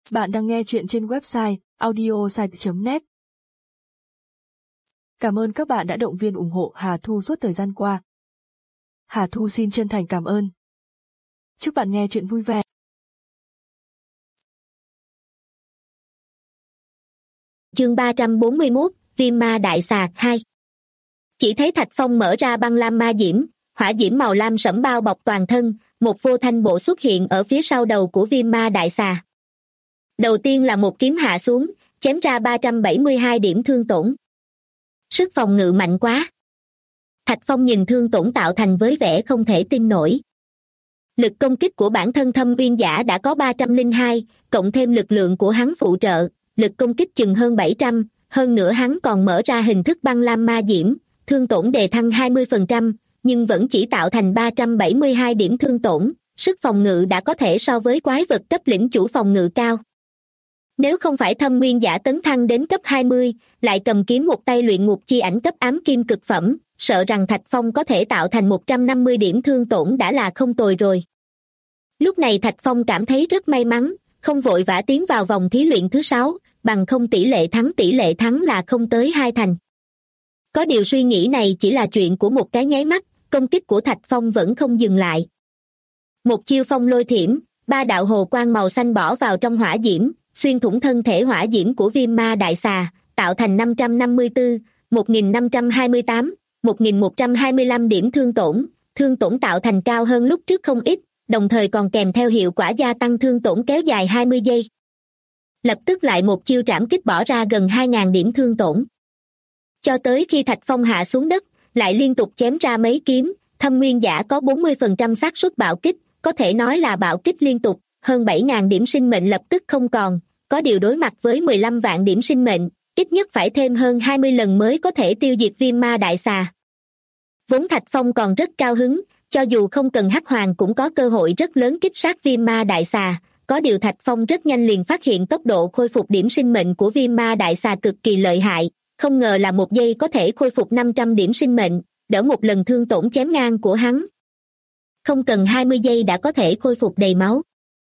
Bạn đang nghe chuyện trên website audiosite.net. Cảm ơn các bạn đã động viên ủng hộ Hà Thu suốt thời gian qua. Hà Thu xin chân thành cảm ơn. Chúc bạn nghe chuyện vui vẻ. Chương 341, Viêm Ma Đại Xà 2. Chỉ thấy Thạch Phong mở ra băng lam ma diễm, hỏa diễm màu lam sẫm bao bọc toàn thân, một vô thanh bộ xuất hiện ở phía sau đầu của Viêm Ma Đại Xà. Đầu tiên là một kiếm hạ xuống, chém ra 372 điểm thương tổn. Sức phòng ngự mạnh quá. Thạch Phong nhìn thương tổn tạo thành với vẻ không thể tin nổi. Lực công kích của bản thân Thâm Uyên Giả đã có 302, cộng thêm lực lượng của hắn phụ trợ, lực công kích chừng hơn 700, hơn nữa hắn còn mở ra hình thức băng lam ma diễm, thương tổn đề thăng 20%, nhưng vẫn chỉ tạo thành 372 điểm thương tổn, sức phòng ngự đã có thể so với quái vật cấp lĩnh chủ phòng ngự cao. Nếu không phải Thâm Nguyên Giả tấn thăng đến cấp 20, lại cầm kiếm một tay luyện ngục chi ảnh cấp ám kim cực phẩm, sợ rằng Thạch Phong có thể tạo thành 150 điểm thương tổn đã là không tồi rồi. Lúc này Thạch Phong cảm thấy rất may mắn, không vội vã tiến vào vòng thí luyện thứ 6, bằng không tỷ lệ thắng là không tới 2 thành. Có điều suy nghĩ này chỉ là chuyện của một cái nháy mắt, công kích của Thạch Phong vẫn không dừng lại. Một chiêu phong lôi thiểm, 3 đạo hồ quang màu xanh bỏ vào trong hỏa diễm, xuyên thủng thân thể hỏa diễm của Viêm Ma Đại Xà, tạo thành 554, 1528, 1125 điểm thương tổn tạo thành cao hơn lúc trước không ít, đồng thời còn kèm theo hiệu quả gia tăng thương tổn kéo dài 20 giây. Lập tức lại một chiêu trảm kích bỏ ra gần 2.000 điểm thương tổn. Cho tới khi Thạch Phong hạ xuống đất, lại liên tục chém ra mấy kiếm, Thâm Nguyên Giả có 40% xác suất bạo kích, có thể nói là bạo kích liên tục, hơn 7.000 điểm sinh mệnh lập tức không còn, có điều đối mặt với 15 vạn điểm sinh mệnh, ít nhất phải thêm hơn 20 lần mới có thể tiêu diệt Viêm Ma Đại Xà. Vốn Thạch Phong còn rất cao hứng, cho dù không cần hắc hoàng cũng có cơ hội rất lớn kích sát Viêm Ma Đại Xà, có điều Thạch Phong rất nhanh liền phát hiện tốc độ khôi phục điểm sinh mệnh của Viêm Ma Đại Xà cực kỳ lợi hại, không ngờ là một giây có thể khôi phục 500 điểm sinh mệnh, đỡ một lần thương tổn chém ngang của hắn. Không cần 20 giây đã có thể khôi phục đầy máu.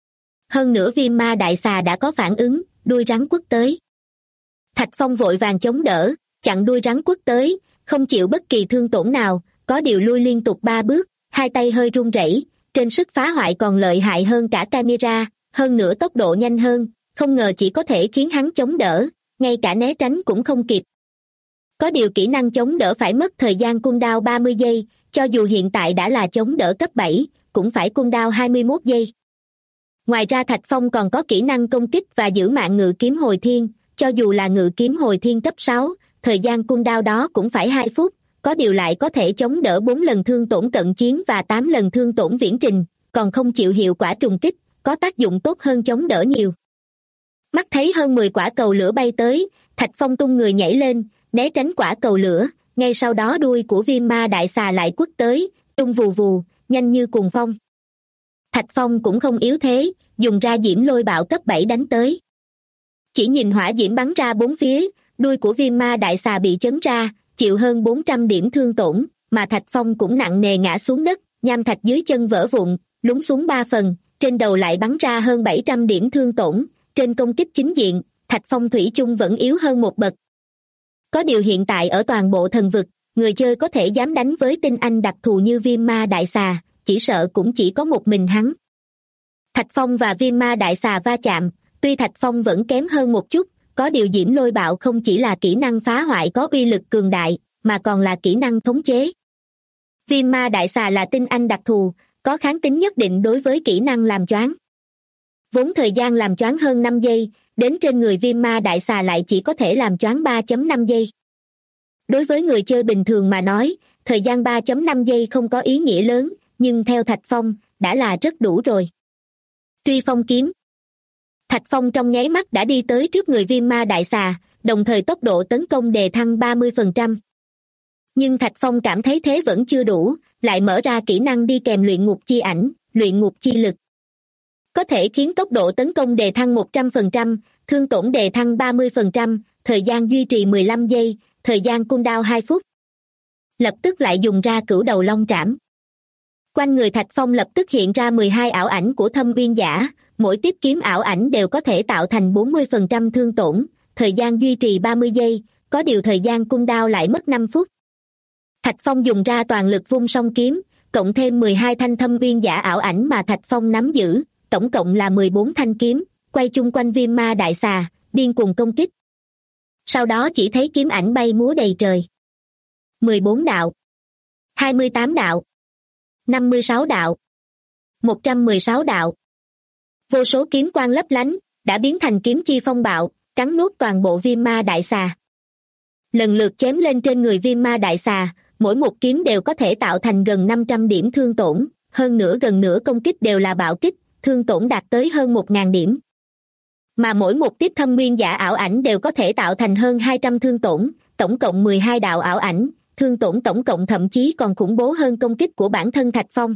Hơn nữa Viêm Ma Đại Xà đã có phản ứng, đuôi rắn quất tới. Thạch Phong vội vàng chống đỡ, chặn đuôi rắn quất tới, không chịu bất kỳ thương tổn nào, có điều lui liên tục 3 bước, hai tay hơi run rẩy, trên sức phá hoại còn lợi hại hơn cả camera, hơn nữa tốc độ nhanh hơn, không ngờ chỉ có thể khiến hắn chống đỡ, ngay cả né tránh cũng không kịp. Có điều kỹ năng chống đỡ phải mất thời gian cooldown 30 giây, cho dù hiện tại đã là chống đỡ cấp 7, cũng phải cooldown 21 giây. Ngoài ra Thạch Phong còn có kỹ năng công kích và giữ mạng ngự kiếm hồi thiên, cho dù là ngự kiếm hồi thiên cấp 6, thời gian cooldown đó cũng phải 2 phút, có điều lại có thể chống đỡ 4 lần thương tổn cận chiến và 8 lần thương tổn viễn trình, còn không chịu hiệu quả trùng kích, có tác dụng tốt hơn chống đỡ nhiều. Mắt thấy hơn 10 quả cầu lửa bay tới, Thạch Phong tung người nhảy lên, né tránh quả cầu lửa, ngay sau đó đuôi của Viêm Ma Đại Xà lại quất tới, tung vù vù, nhanh như cuồng phong. Thạch Phong cũng không yếu thế, dùng ra diễm lôi bạo cấp 7 đánh tới. Chỉ nhìn hỏa diễm bắn ra bốn phía, đuôi của Viêm Ma Đại Xà bị chấn ra, chịu hơn 400 điểm thương tổn, mà Thạch Phong cũng nặng nề ngã xuống đất, nham thạch dưới chân vỡ vụn, lún xuống 3 phần, trên đầu lại bắn ra hơn 700 điểm thương tổn, trên công kích chính diện, Thạch Phong thủy chung vẫn yếu hơn một bậc. Có điều hiện tại ở toàn bộ thần vực, người chơi có thể dám đánh với tinh anh đặc thù như Viêm Ma Đại Xà, chỉ sợ cũng chỉ có một mình hắn. Thạch Phong và Viêm Ma Đại Xà va chạm, tuy Thạch Phong vẫn kém hơn một chút, có điều diễm lôi bạo không chỉ là kỹ năng phá hoại có uy lực cường đại, mà còn là kỹ năng thống chế. Viêm Ma Đại Xà là tinh anh đặc thù, có kháng tính nhất định đối với kỹ năng làm choáng. Vốn thời gian làm choáng hơn 5 giây, đến trên người Viêm Ma Đại Xà lại chỉ có thể làm choáng 3.5 giây. Đối với người chơi bình thường mà nói, thời gian 3.5 giây không có ý nghĩa lớn, nhưng theo Thạch Phong, đã là rất đủ rồi. Truy phong kiếm. Thạch Phong trong nháy mắt đã đi tới trước người Viêm Ma Đại Xà, đồng thời tốc độ tấn công đề thăng 30%. Nhưng Thạch Phong cảm thấy thế vẫn chưa đủ, lại mở ra kỹ năng đi kèm luyện ngục chi ảnh, luyện ngục chi lực. Có thể khiến tốc độ tấn công đề thăng 100%, thương tổn đề thăng 30%, thời gian duy trì 15 giây, thời gian cooldown 2 phút. Lập tức lại dùng ra cửu đầu long trảm. Quanh người Thạch Phong lập tức hiện ra 12 ảo ảnh của Thâm Uyên Giả, mỗi tiếp kiếm ảo ảnh đều có thể tạo thành 40% thương tổn, thời gian duy trì 30 giây, có điều thời gian cung đao lại mất 5 phút. Thạch Phong dùng ra toàn lực vung song kiếm, cộng thêm 12 thanh thâm uyên giả ảo ảnh mà Thạch Phong nắm giữ, tổng cộng là 14 thanh kiếm, quay chung quanh viêm ma đại xà, điên cuồng công kích. Sau đó chỉ thấy kiếm ảnh bay múa đầy trời. 14 đạo, 28 đạo, 56 đạo, 116 đạo. Vô số kiếm quang lấp lánh, đã biến thành kiếm chi phong bạo, cắn nuốt toàn bộ viêm ma đại xà. Lần lượt chém lên trên người viêm ma đại xà, mỗi một kiếm đều có thể tạo thành gần 500 điểm thương tổn, hơn nữa gần nửa công kích đều là bạo kích, thương tổn đạt tới hơn 1.000 điểm. Mà mỗi một tiếp thâm nguyên giả ảo ảnh đều có thể tạo thành hơn 200 thương tổn, tổng cộng 12 đạo ảo ảnh, thương tổn tổng cộng thậm chí còn khủng bố hơn công kích của bản thân Thạch Phong.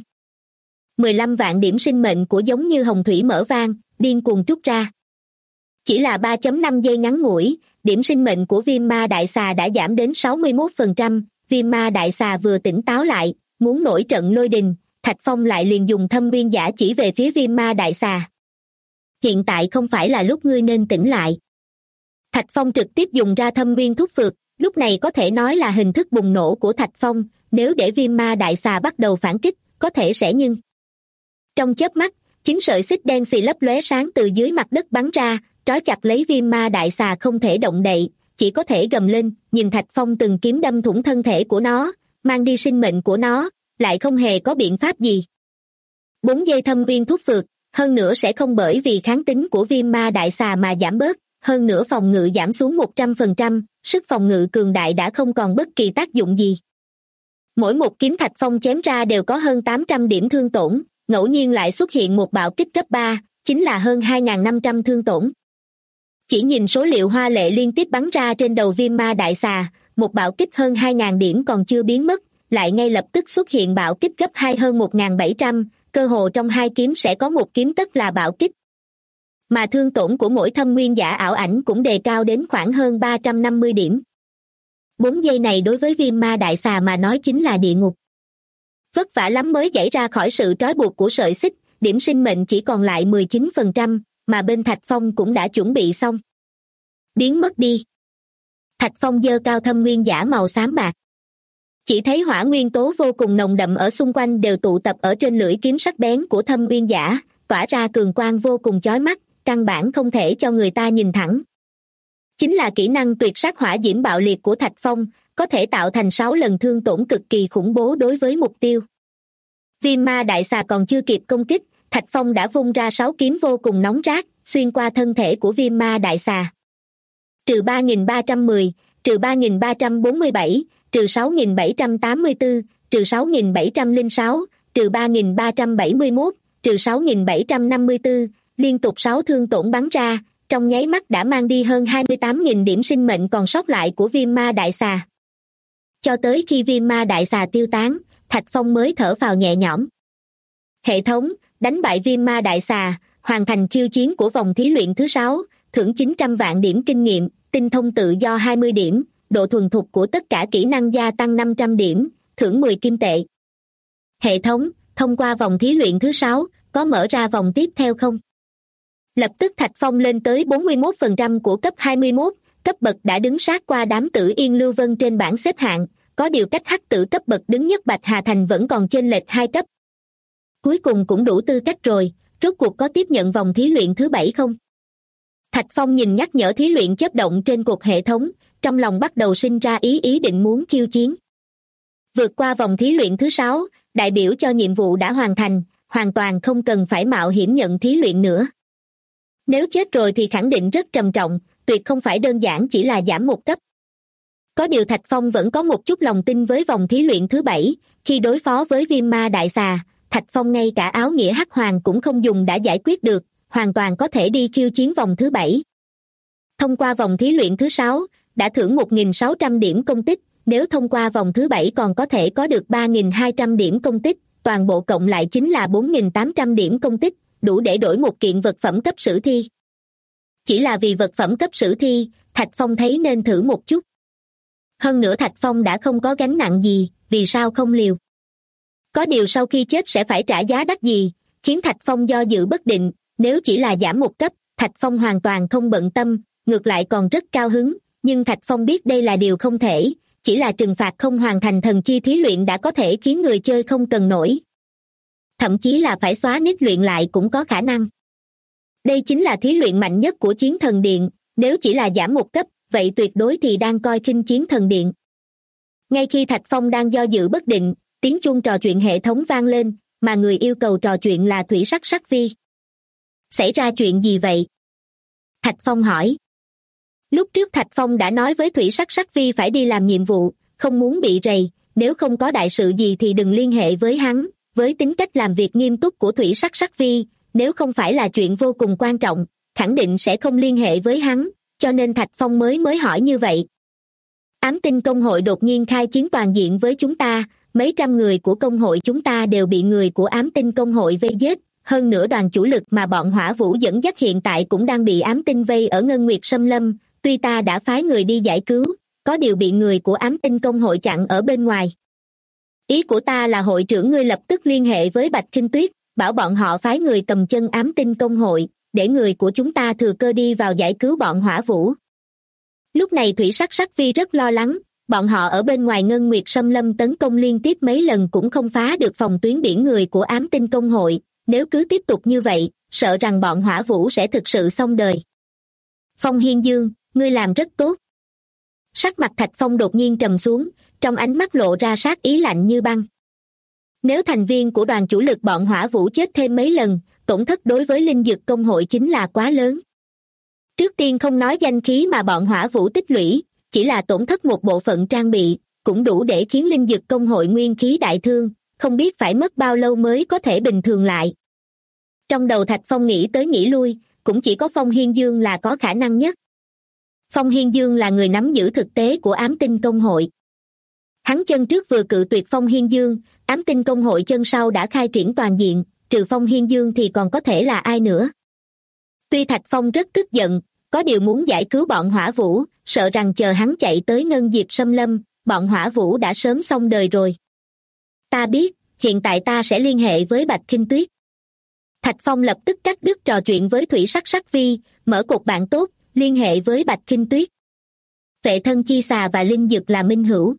15 vạn điểm sinh mệnh của giống như hồng thủy mở vang, điên cuồng trút ra. Chỉ là 3.5 giây ngắn ngủi, điểm sinh mệnh của viêm ma đại xà đã giảm đến 61%, viêm ma đại xà vừa tỉnh táo lại, muốn nổi trận lôi đình, Thạch Phong lại liền dùng thâm uyên giả chỉ về phía viêm ma đại xà. Hiện tại không phải là lúc ngươi nên tỉnh lại. Thạch Phong trực tiếp dùng ra thâm uyên thúc phược, lúc này có thể nói là hình thức bùng nổ của Thạch Phong, nếu để viêm ma đại xà bắt đầu phản kích, có thể sẽ nhưng. Trong chớp mắt, 9 sợi xích đen xì lấp lóe sáng từ dưới mặt đất bắn ra, trói chặt lấy viêm ma đại xà không thể động đậy, chỉ có thể gầm lên, nhìn Thạch Phong từng kiếm đâm thủng thân thể của nó, mang đi sinh mệnh của nó, lại không hề có biện pháp gì. 4 giây thâm uyên thúc phược, hơn nữa sẽ không bởi vì kháng tính của viêm ma đại xà mà giảm bớt, hơn nữa phòng ngự giảm xuống 100%, sức phòng ngự cường đại đã không còn bất kỳ tác dụng gì. Mỗi một kiếm Thạch Phong chém ra đều có hơn 800 điểm thương tổn, ngẫu nhiên lại xuất hiện một bạo kích cấp 3, chính là hơn 2.500 thương tổn. Chỉ nhìn số liệu hoa lệ liên tiếp bắn ra trên đầu viêm ma đại xà, một bạo kích hơn 2.000 điểm còn chưa biến mất, lại ngay lập tức xuất hiện bạo kích gấp 2 hơn 1.700, cơ hồ trong hai kiếm sẽ có một kiếm tất là bạo kích. Mà thương tổn của mỗi thâm nguyên giả ảo ảnh cũng đề cao đến khoảng hơn 350 điểm. 4 giây này đối với viêm ma đại xà mà nói chính là địa ngục. Vất vả lắm mới giãy ra khỏi sự trói buộc của sợi xích, điểm sinh mệnh chỉ còn lại 19%, mà bên Thạch Phong cũng đã chuẩn bị xong. Biến mất đi. Thạch Phong giơ cao thâm nguyên giả màu xám bạc. Chỉ thấy hỏa nguyên tố vô cùng nồng đậm ở xung quanh đều tụ tập ở trên lưỡi kiếm sắc bén của thâm nguyên giả, tỏa ra cường quang vô cùng chói mắt, căn bản không thể cho người ta nhìn thẳng. Chính là kỹ năng tuyệt sát hỏa diễm bạo liệt của Thạch Phong, có thể tạo thành 6 lần thương tổn cực kỳ khủng bố đối với mục tiêu. Viêm ma đại xà còn chưa kịp công kích, Thạch Phong đã vung ra 6 kiếm vô cùng nóng rát, xuyên qua thân thể của viêm ma đại xà. Trừ 3.310, trừ 3.347, trừ 6.784, trừ 6.706, trừ 3.371, trừ 6.754, liên tục 6 thương tổn bắn ra, trong nháy mắt đã mang đi hơn 28.000 điểm sinh mệnh còn sót lại của viêm ma đại xà. Cho tới khi viêm ma đại xà tiêu tán, Thạch Phong mới thở phào nhẹ nhõm. Hệ thống, đánh bại viêm ma đại xà, hoàn thành khiêu chiến của vòng thí luyện thứ 6, thưởng 900 vạn điểm kinh nghiệm, tinh thông tự do 20 điểm, độ thuần thục của tất cả kỹ năng gia tăng 500 điểm, thưởng 10 kim tệ. Hệ thống, thông qua vòng thí luyện thứ 6, có mở ra vòng tiếp theo không? Lập tức Thạch Phong lên tới 41% của cấp 21, cấp bậc đã đứng sát qua đám Tử Yên Lưu Vân trên bảng xếp hạng, có điều cách Hắc Tử cấp bậc đứng nhất Bạch Hà Thành vẫn còn chênh lệch 2 cấp. Cuối cùng cũng đủ tư cách rồi, rốt cuộc có tiếp nhận vòng thí luyện thứ 7 không? Thạch Phong nhìn nhắc nhở thí luyện chớp động trên cột hệ thống, trong lòng bắt đầu sinh ra ý định muốn khiêu chiến. Vượt qua vòng thí luyện thứ 6, đại biểu cho nhiệm vụ đã hoàn thành, hoàn toàn không cần phải mạo hiểm nhận thí luyện nữa. Nếu chết rồi thì khẳng định rất trầm trọng, tuyệt không phải đơn giản chỉ là giảm một cấp. Có điều Thạch Phong vẫn có một chút lòng tin với vòng thí luyện thứ 7, khi đối phó với viêm ma đại xà, Thạch Phong ngay cả áo nghĩa hắc hoàng cũng không dùng đã giải quyết được, hoàn toàn có thể đi khiêu chiến vòng thứ 7. Thông qua vòng thí luyện thứ 6, đã thưởng 1.600 điểm công tích, nếu thông qua vòng thứ 7 còn có thể có được 3.200 điểm công tích, toàn bộ cộng lại chính là 4.800 điểm công tích, đủ để đổi một kiện vật phẩm cấp sử thi. Chỉ là vì vật phẩm cấp sử thi, Thạch Phong thấy nên thử một chút. Hơn nữa Thạch Phong đã không có gánh nặng gì, vì sao không liều? Có điều sau khi chết sẽ phải trả giá đắt gì, khiến Thạch Phong do dự bất định, nếu chỉ là giảm một cấp, Thạch Phong hoàn toàn không bận tâm, ngược lại còn rất cao hứng, nhưng Thạch Phong biết đây là điều không thể, chỉ là trừng phạt không hoàn thành thần chi thí luyện đã có thể khiến người chơi không cần nổi. Thậm chí là phải xóa nít luyện lại cũng có khả năng. Đây chính là thí luyện mạnh nhất của Chiến Thần Điện, nếu chỉ là giảm một cấp, vậy tuyệt đối thì đang coi khinh Chiến Thần Điện. Ngay khi Thạch Phong đang do dự bất định, tiếng chuông trò chuyện hệ thống vang lên, mà người yêu cầu trò chuyện là Thủy Sắc Sắc Vi. Xảy ra chuyện gì vậy? Thạch Phong hỏi. Lúc trước Thạch Phong đã nói với Thủy Sắc Sắc Vi phải đi làm nhiệm vụ, không muốn bị rầy, nếu không có đại sự gì thì đừng liên hệ với hắn. Với tính cách làm việc nghiêm túc của Thủy Sắc Sắc Vi, nếu không phải là chuyện vô cùng quan trọng, khẳng định sẽ không liên hệ với hắn, cho nên Thạch Phong mới hỏi như vậy. Ám Tinh công hội đột nhiên khai chiến toàn diện với chúng ta, mấy trăm người của công hội chúng ta đều bị người của Ám Tinh công hội vây giết, hơn nữa đoàn chủ lực mà bọn Hỏa Vũ dẫn dắt hiện tại cũng đang bị Ám Tinh vây ở Ngân Nguyệt Sâm Lâm, tuy ta đã phái người đi giải cứu, có điều bị người của Ám Tinh công hội chặn ở bên ngoài. Ý của ta là hội trưởng ngươi lập tức liên hệ với Bạch Kinh Tuyết, bảo bọn họ phái người cầm chân Ám Tinh công hội, để người của chúng ta thừa cơ đi vào giải cứu bọn Hỏa Vũ. Lúc này Thủy Sắc Sắc Vi rất lo lắng, bọn họ ở bên ngoài Ngân Nguyệt Sâm Lâm tấn công liên tiếp mấy lần cũng không phá được phòng tuyến biển người của Ám Tinh công hội, nếu cứ tiếp tục như vậy, sợ rằng bọn Hỏa Vũ sẽ thực sự xong đời. Phong Hiên Dương, ngươi làm rất tốt. Sắc mặt Thạch Phong đột nhiên trầm xuống, trong ánh mắt lộ ra sát ý lạnh như băng. Nếu thành viên của đoàn chủ lực bọn Hỏa Vũ chết thêm mấy lần, tổn thất đối với linh dược công hội chính là quá lớn. Trước tiên không nói danh khí mà bọn Hỏa Vũ tích lũy, chỉ là tổn thất một bộ phận trang bị, cũng đủ để khiến linh dược công hội nguyên khí đại thương, không biết phải mất bao lâu mới có thể bình thường lại. Trong đầu Thạch Phong nghĩ tới nghĩ lui, cũng chỉ có Phong Hiên Dương là có khả năng nhất. Phong Hiên Dương là người nắm giữ thực tế của Ám Tinh công hội. Hắn chân trước vừa cự tuyệt Phong Hiên Dương, Ám Tinh công hội chân sau đã khai triển toàn diện, trừ Phong Hiên Dương thì còn có thể là ai nữa. Tuy Thạch Phong rất tức giận, có điều muốn giải cứu bọn Hỏa Vũ, sợ rằng chờ hắn chạy tới Ngân Diệp Sâm Lâm, bọn Hỏa Vũ đã sớm xong đời rồi. Ta biết, hiện tại ta sẽ liên hệ với Bạch Kinh Tuyết. Thạch Phong lập tức cắt đứt trò chuyện với Thủy Sắc Sắc Vi, mở cột bạn tốt, liên hệ với Bạch Kinh Tuyết. Vệ thân chi xà và linh dược là minh hữu.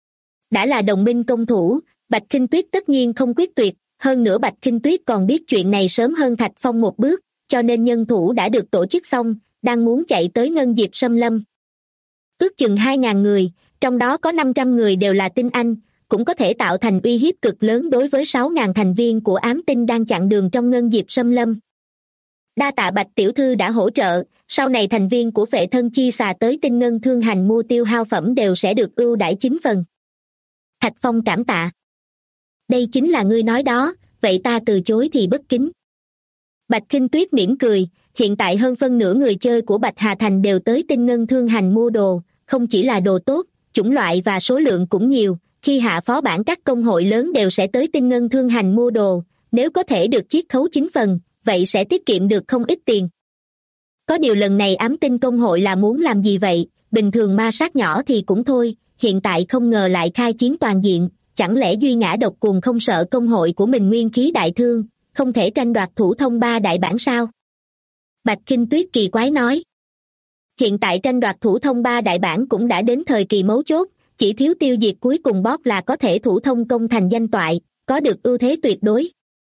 Đã là đồng minh công thủ, Bạch Kinh Tuyết tất nhiên không quyết tuyệt, hơn nữa Bạch Kinh Tuyết còn biết chuyện này sớm hơn Thạch Phong một bước, cho nên nhân thủ đã được tổ chức xong, đang muốn chạy tới Ngân Diệp Sâm Lâm. Ước chừng 2.000 người, trong đó có 500 người đều là tinh anh, cũng có thể tạo thành uy hiếp cực lớn đối với 6.000 thành viên của Ám Tinh đang chặn đường trong Ngân Diệp Sâm Lâm. Đa tạ Bạch tiểu thư đã hỗ trợ, sau này thành viên của Phệ Thân Chi Xà tới Tinh Ngân Thương Hành mua tiêu hao phẩm đều sẽ được ưu đãi 9 phần. Thạch Phong cảm tạ. Đây chính là ngươi nói đó, vậy ta từ chối thì bất kính. Bạch Kinh Tuyết mỉm cười, hiện tại hơn phân nửa người chơi của Bạch Hà Thành đều tới Tinh Ngân Thương Hành mua đồ, không chỉ là đồ tốt, chủng loại và số lượng cũng nhiều, khi hạ phó bản các công hội lớn đều sẽ tới Tinh Ngân Thương Hành mua đồ, nếu có thể được chiết khấu 9 phần, vậy sẽ tiết kiệm được không ít tiền. Có điều lần này Ám Tinh công hội là muốn làm gì vậy, bình thường ma sát nhỏ thì cũng thôi, hiện tại không ngờ lại khai chiến toàn diện, chẳng lẽ Duy Ngã Độc Cuồng không sợ công hội của mình nguyên khí đại thương, không thể tranh đoạt thủ thông 3 đại bản sao? Bạch Kinh Tuyết kỳ quái nói. Hiện tại tranh đoạt thủ thông 3 đại bản cũng đã đến thời kỳ mấu chốt, chỉ thiếu tiêu diệt cuối cùng boss là có thể thủ thông công thành danh toại, có được ưu thế tuyệt đối.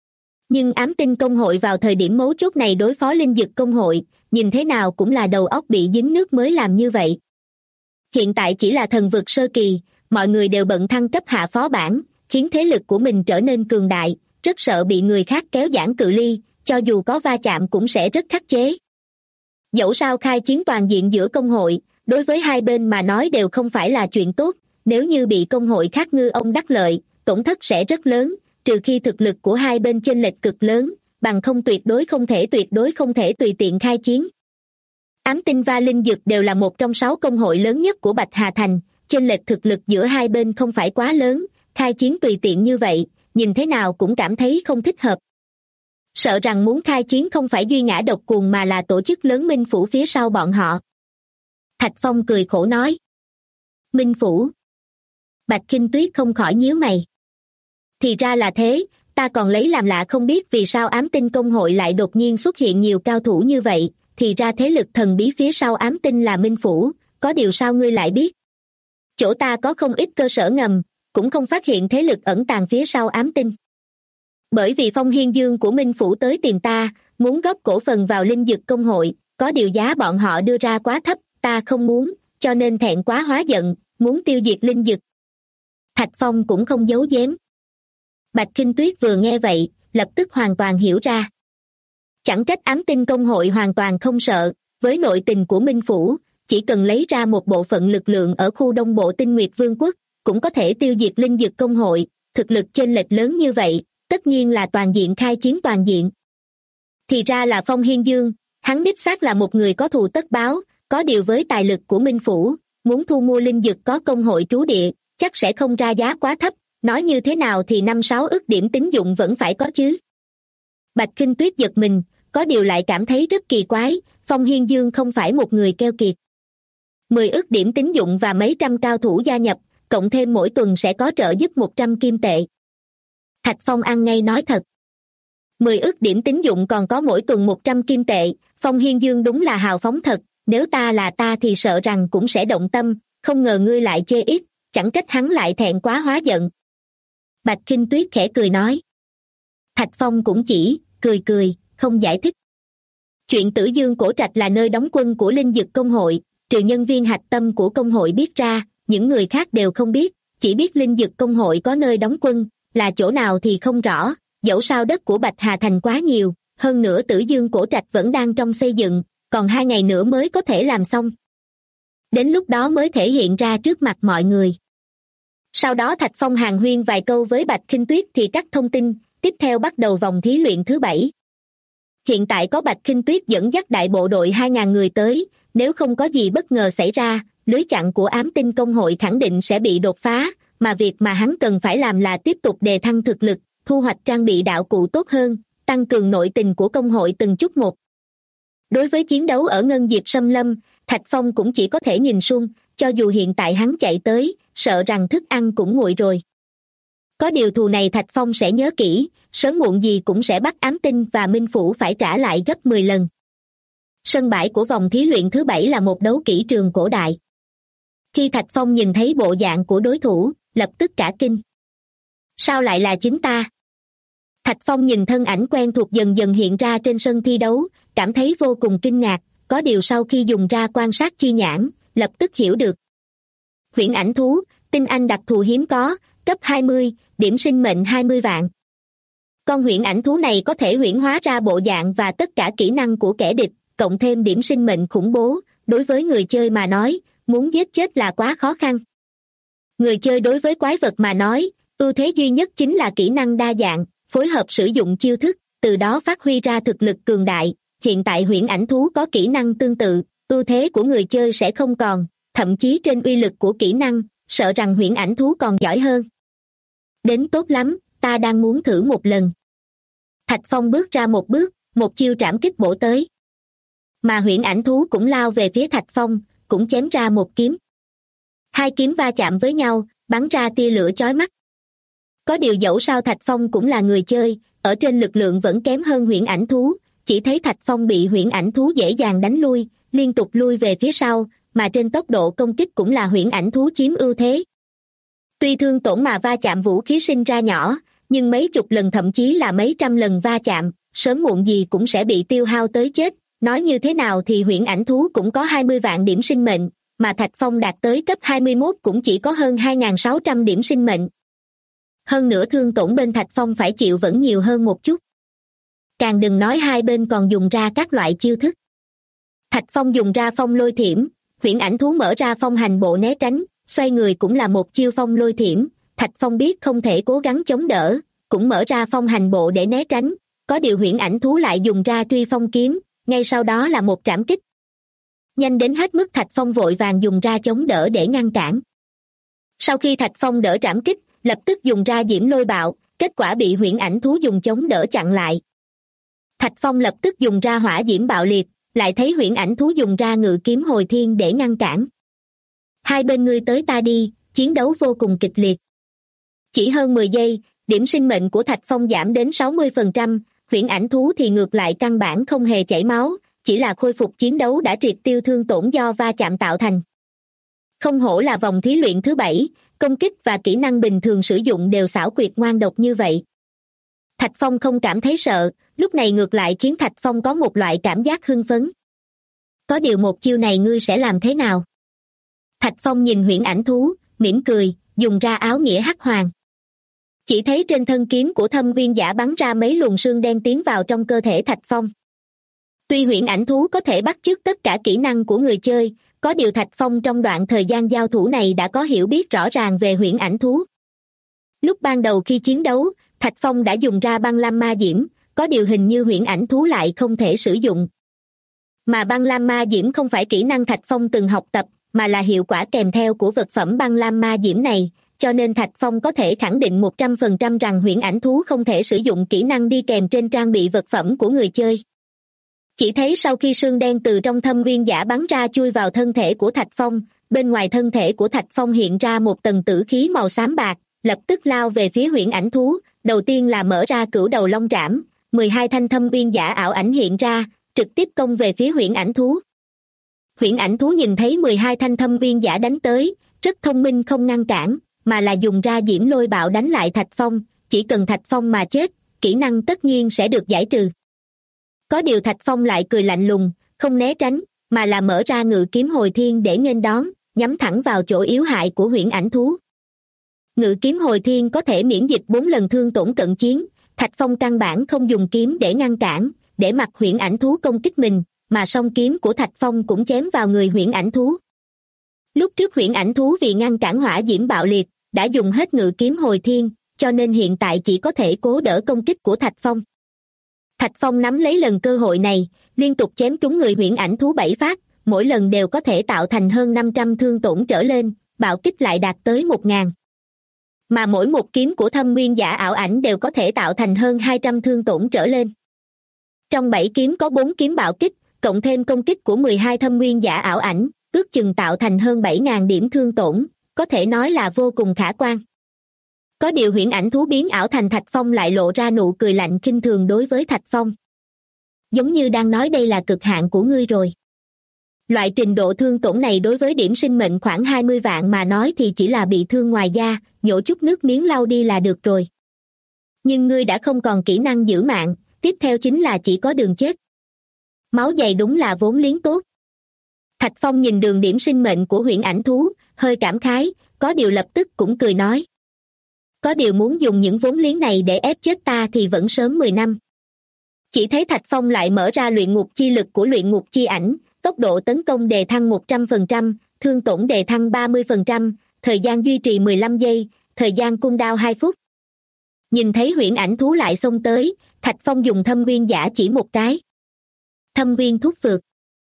Nhưng Ám Tinh công hội vào thời điểm mấu chốt này đối phó linh dực công hội, nhìn thế nào cũng là đầu óc bị dính nước mới làm như vậy. Hiện tại chỉ là thần vực sơ kỳ, mọi người đều bận thăng cấp hạ phó bản, khiến thế lực của mình trở nên cường đại, rất sợ bị người khác kéo giãn cự ly, cho dù có va chạm cũng sẽ rất khắc chế. Dẫu sao khai chiến toàn diện giữa công hội, đối với hai bên mà nói đều không phải là chuyện tốt, nếu như bị công hội khác ngư ông đắc lợi, tổn thất sẽ rất lớn, trừ khi thực lực của hai bên chênh lệch cực lớn, bằng không tuyệt đối không thể tùy tiện khai chiến. Ám Tinh và Linh Dực đều là một trong 6 công hội lớn nhất của Bạch Hà Thành, chênh lệch thực lực giữa hai bên không phải quá lớn, khai chiến tùy tiện như vậy, nhìn thế nào cũng cảm thấy không thích hợp. Sợ rằng muốn khai chiến không phải Duy Ngã Độc Cuồng mà là tổ chức lớn Minh Phủ phía sau bọn họ. Thạch Phong cười khổ nói. Minh Phủ. Bạch Kinh Tuyết không khỏi nhíu mày. Thì ra là thế, Ta còn lấy làm lạ không biết vì sao ám tinh công hội lại đột nhiên xuất hiện nhiều cao thủ như vậy, thì ra thế lực thần bí phía sau ám tinh là Minh Phủ, có điều sao ngươi lại biết? Chỗ ta có không ít cơ sở ngầm, cũng không phát hiện thế lực ẩn tàng phía sau ám tinh. Bởi vì Phong Hiên Dương của Minh Phủ tới tìm ta, muốn góp cổ phần vào linh dực công hội, có điều giá bọn họ đưa ra quá thấp, ta không muốn, cho nên thẹn quá hóa giận, muốn tiêu diệt linh dực. Thạch Phong cũng không giấu giếm. Bạch Kinh Tuyết vừa nghe vậy, lập tức hoàn toàn hiểu ra. Chẳng trách ám tinh công hội hoàn toàn không sợ, với nội tình của Minh Phủ, chỉ cần lấy ra một bộ phận lực lượng ở khu đông bộ Tinh Nguyệt Vương quốc, cũng có thể tiêu diệt linh dực công hội, thực lực chênh lệch lớn như vậy, tất nhiên là toàn diện khai chiến toàn diện. Thì ra là Phong Hiên Dương, hắn đích xác là một người có thù tất báo, có điều với tài lực của Minh Phủ, muốn thu mua linh dực có công hội trú địa, chắc sẽ không ra giá quá thấp, nói như thế nào thì 5-6 ức điểm tín dụng vẫn phải có chứ. Bạch Kinh Tuyết giật mình, có điều lại cảm thấy rất kỳ quái, Phong Hiên Dương không phải một người keo kiệt. 10 ức điểm tín dụng và mấy trăm cao thủ gia nhập, cộng thêm mỗi tuần sẽ có trợ giúp 100 kim tệ. Thạch Phong ăn ngay nói thật. 10 ức điểm tín dụng còn có mỗi tuần 100 kim tệ, Phong Hiên Dương đúng là hào phóng thật, nếu ta là ta thì sợ rằng cũng sẽ động tâm, không ngờ ngươi lại chê ít, chẳng trách hắn lại thẹn quá hóa giận. Bạch Kinh Tuyết khẽ cười nói. Thạch Phong cũng chỉ, cười, không giải thích. Chuyện Tử Dương Cổ Trạch là nơi đóng quân của linh dực công hội, trừ nhân viên hạch tâm của công hội biết ra, những người khác đều không biết, chỉ biết linh dực công hội có nơi đóng quân, là chỗ nào thì không rõ, dẫu sao đất của Bạch Hà Thành quá nhiều, hơn nữa Tử Dương Cổ Trạch vẫn đang trong xây dựng, còn 2 ngày nữa mới có thể làm xong. Đến lúc đó mới thể hiện ra trước mặt mọi người. Sau đó Thạch Phong hàn huyên vài câu với Bạch Kinh Tuyết thì cắt thông tin, tiếp theo bắt đầu vòng thí luyện thứ 7. Hiện tại có Bạch Kinh Tuyết dẫn dắt đại bộ đội 2.000 người tới, nếu không có gì bất ngờ xảy ra, lưới chặn của ám tinh công hội khẳng định sẽ bị đột phá, mà việc mà hắn cần phải làm là tiếp tục đề thăng thực lực, thu hoạch trang bị đạo cụ tốt hơn, tăng cường nội tình của công hội từng chút một. Đối với chiến đấu ở Ngân Diệp Xâm Lâm, Thạch Phong cũng chỉ có thể nhìn xuông, cho dù hiện tại hắn chạy tới, sợ rằng thức ăn cũng nguội rồi. Có điều thù này Thạch Phong sẽ nhớ kỹ, sớm muộn gì cũng sẽ bắt ám tinh và Minh Phủ phải trả lại gấp 10 lần. Sân bãi của vòng thí luyện thứ 7 là một đấu kỹ trường cổ đại. Khi Thạch Phong nhìn thấy bộ dạng của đối thủ, lập tức cả kinh. Sao lại là chính ta? Thạch Phong nhìn thân ảnh quen thuộc dần dần hiện ra trên sân thi đấu, cảm thấy vô cùng kinh ngạc, có điều sau khi dùng ra quan sát chi nhãn, lập tức hiểu được. Huyễn ảnh thú, tinh anh đặc thù hiếm có, cấp 20, điểm sinh mệnh 20 vạn. Con huyễn ảnh thú này có thể huyễn hóa ra bộ dạng và tất cả kỹ năng của kẻ địch, cộng thêm điểm sinh mệnh khủng bố, đối với người chơi mà nói, muốn giết chết là quá khó khăn. Người chơi đối với quái vật mà nói, ưu thế duy nhất chính là kỹ năng đa dạng, phối hợp sử dụng chiêu thức, từ đó phát huy ra thực lực cường đại. Hiện tại huyễn ảnh thú có kỹ năng tương tự, ưu thế của người chơi sẽ không còn, thậm chí trên uy lực của kỹ năng, sợ rằng huyễn ảnh thú còn giỏi hơn. Đến tốt lắm, ta đang muốn thử một lần. Thạch Phong bước ra một bước, một chiêu trảm kích bổ tới. Mà huyễn ảnh thú cũng lao về phía Thạch Phong, cũng chém ra một kiếm. 2 kiếm va chạm với nhau, bắn ra tia lửa chói mắt. Có điều dẫu sao Thạch Phong cũng là người chơi, ở trên lực lượng vẫn kém hơn huyễn ảnh thú, chỉ thấy Thạch Phong bị huyễn ảnh thú dễ dàng đánh lui, liên tục lui về phía sau, mà trên tốc độ công kích cũng là huyễn ảnh thú chiếm ưu thế. Tuy thương tổn mà va chạm vũ khí sinh ra nhỏ, nhưng mấy chục lần thậm chí là mấy trăm lần va chạm, sớm muộn gì cũng sẽ bị tiêu hao tới chết. Nói như thế nào thì huyễn ảnh thú cũng có 20 vạn điểm sinh mệnh, mà Thạch Phong đạt tới cấp 21 cũng chỉ có hơn 2.600 điểm sinh mệnh. Hơn nữa thương tổn bên Thạch Phong phải chịu vẫn nhiều hơn một chút. Càng đừng nói hai bên còn dùng ra các loại chiêu thức. Thạch Phong dùng ra phong lôi thiểm, huyễn ảnh thú mở ra phong hành bộ né tránh, xoay người cũng là một chiêu phong lôi thiểm. Thạch Phong biết không thể cố gắng chống đỡ, cũng mở ra phong hành bộ để né tránh, có điều huyễn ảnh thú lại dùng ra truy phong kiếm, ngay sau đó là một trảm kích. Nhanh đến hết mức Thạch Phong vội vàng dùng ra chống đỡ để ngăn cản. Sau khi Thạch Phong đỡ trảm kích, lập tức dùng ra diễm lôi bạo, kết quả bị huyễn ảnh thú dùng chống đỡ chặn lại. Thạch Phong lập tức dùng ra hỏa diễm bạo liệt, lại thấy huyễn ảnh thú dùng ra ngự kiếm hồi thiên để ngăn cản. Hai bên ngươi tới ta đi, chiến đấu vô cùng kịch liệt. Chỉ hơn 10 giây, điểm sinh mệnh của Thạch Phong giảm đến 60%, huyễn ảnh thú thì ngược lại căn bản không hề chảy máu, chỉ là khôi phục chiến đấu đã triệt tiêu thương tổn do va chạm tạo thành. Không hổ là vòng thí luyện thứ 7, công kích và kỹ năng bình thường sử dụng đều xảo quyệt ngoan độc như vậy. Thạch Phong không cảm thấy sợ, lúc này ngược lại khiến Thạch Phong có một loại cảm giác hưng phấn. Có điều một chiêu này ngươi sẽ làm thế nào? Thạch Phong nhìn huyễn ảnh thú, mỉm cười, dùng ra áo nghĩa hắc hoàng. Chỉ thấy trên thân kiếm của Thâm Viên Giả bắn ra mấy luồng sương đen tiến vào trong cơ thể Thạch Phong. Tuy huyễn ảnh thú có thể bắt chước tất cả kỹ năng của người chơi, có điều Thạch Phong trong đoạn thời gian giao thủ này đã có hiểu biết rõ ràng về huyễn ảnh thú. Lúc ban đầu khi chiến đấu, Thạch Phong đã dùng ra băng lam ma diễm, có điều hình như huyễn ảnh thú lại không thể sử dụng. Mà băng lam ma diễm không phải kỹ năng Thạch Phong từng học tập, mà là hiệu quả kèm theo của vật phẩm băng lam ma diễm này, cho nên Thạch Phong có thể khẳng định 100% rằng huyễn ảnh thú không thể sử dụng kỹ năng đi kèm trên trang bị vật phẩm của người chơi. Chỉ thấy sau khi sương đen từ trong Thâm Viên Giả bắn ra chui vào thân thể của Thạch Phong, bên ngoài thân thể của Thạch Phong hiện ra một tầng tử khí màu xám bạc, lập tức lao về phía huyễn ảnh thú, đầu tiên là mở ra cửu đầu long trảm, 12 thanh Thâm Viên Giả ảo ảnh hiện ra, trực tiếp công về phía huyễn ảnh thú. Huyễn ảnh thú nhìn thấy 12 thanh Thâm Viên Giả đánh tới, rất thông minh không ngăn cản, mà là dùng ra diễm lôi bạo đánh lại Thạch Phong, chỉ cần Thạch Phong mà chết, kỹ năng tất nhiên sẽ được giải trừ. Có điều Thạch Phong lại cười lạnh lùng, không né tránh, mà là mở ra ngự kiếm hồi thiên để nghênh đón, nhắm thẳng vào chỗ yếu hại của huyễn ảnh thú. Ngự kiếm hồi thiên có thể miễn dịch 4 lần thương tổn cận chiến, Thạch Phong căn bản không dùng kiếm để ngăn cản, để mặc huyễn ảnh thú công kích mình, mà song kiếm của Thạch Phong cũng chém vào người huyễn ảnh thú. Lúc trước huyễn ảnh thú vì ngăn cản hỏa diễm bạo liệt, đã dùng hết ngự kiếm hồi thiên, cho nên hiện tại chỉ có thể cố đỡ công kích của Thạch Phong. Thạch Phong nắm lấy lần cơ hội này, liên tục chém trúng người huyễn ảnh thú 7 phát, mỗi lần đều có thể tạo thành hơn 500 thương tổn trở lên, bạo kích lại đạt tới 1000. Mà mỗi một kiếm của Thâm Viên Giả ảo ảnh đều có thể tạo thành hơn 200 thương tổn trở lên. Trong 7 kiếm có 4 kiếm bạo kích, cộng thêm công kích của 12 Thâm Viên Giả ảo ảnh, ước chừng tạo thành hơn 7000 điểm thương tổn, có thể nói là vô cùng khả quan. Có điều huyễn ảnh thú biến ảo thành Thạch Phong lại lộ ra nụ cười lạnh khinh thường đối với Thạch Phong. Giống như đang nói đây là cực hạn của ngươi rồi. Loại trình độ thương tổn này đối với điểm sinh mệnh khoảng 20 vạn mà nói thì chỉ là bị thương ngoài da, nhổ chút nước miếng lau đi là được rồi. Nhưng ngươi đã không còn kỹ năng giữ mạng, tiếp theo chính là chỉ có đường chết. Máu dày đúng là vốn liếng tốt. Thạch Phong nhìn đường điểm sinh mệnh của huyễn ảnh thú, hơi cảm khái, có điều lập tức cũng cười nói. Có điều muốn dùng những vốn liếng này để ép chết ta thì vẫn sớm 10 năm. Chỉ thấy Thạch Phong lại mở ra luyện ngục chi lực của luyện ngục chi ảnh, tốc độ tấn công đề thăng 100%, thương tổn đề thăng 30%, thời gian duy trì 15 giây, thời gian cooldown 2 phút. Nhìn thấy huyễn ảnh thú lại xông tới, Thạch Phong dùng Thâm Viên Giả chỉ một cái. Thâm viên thúc vượt.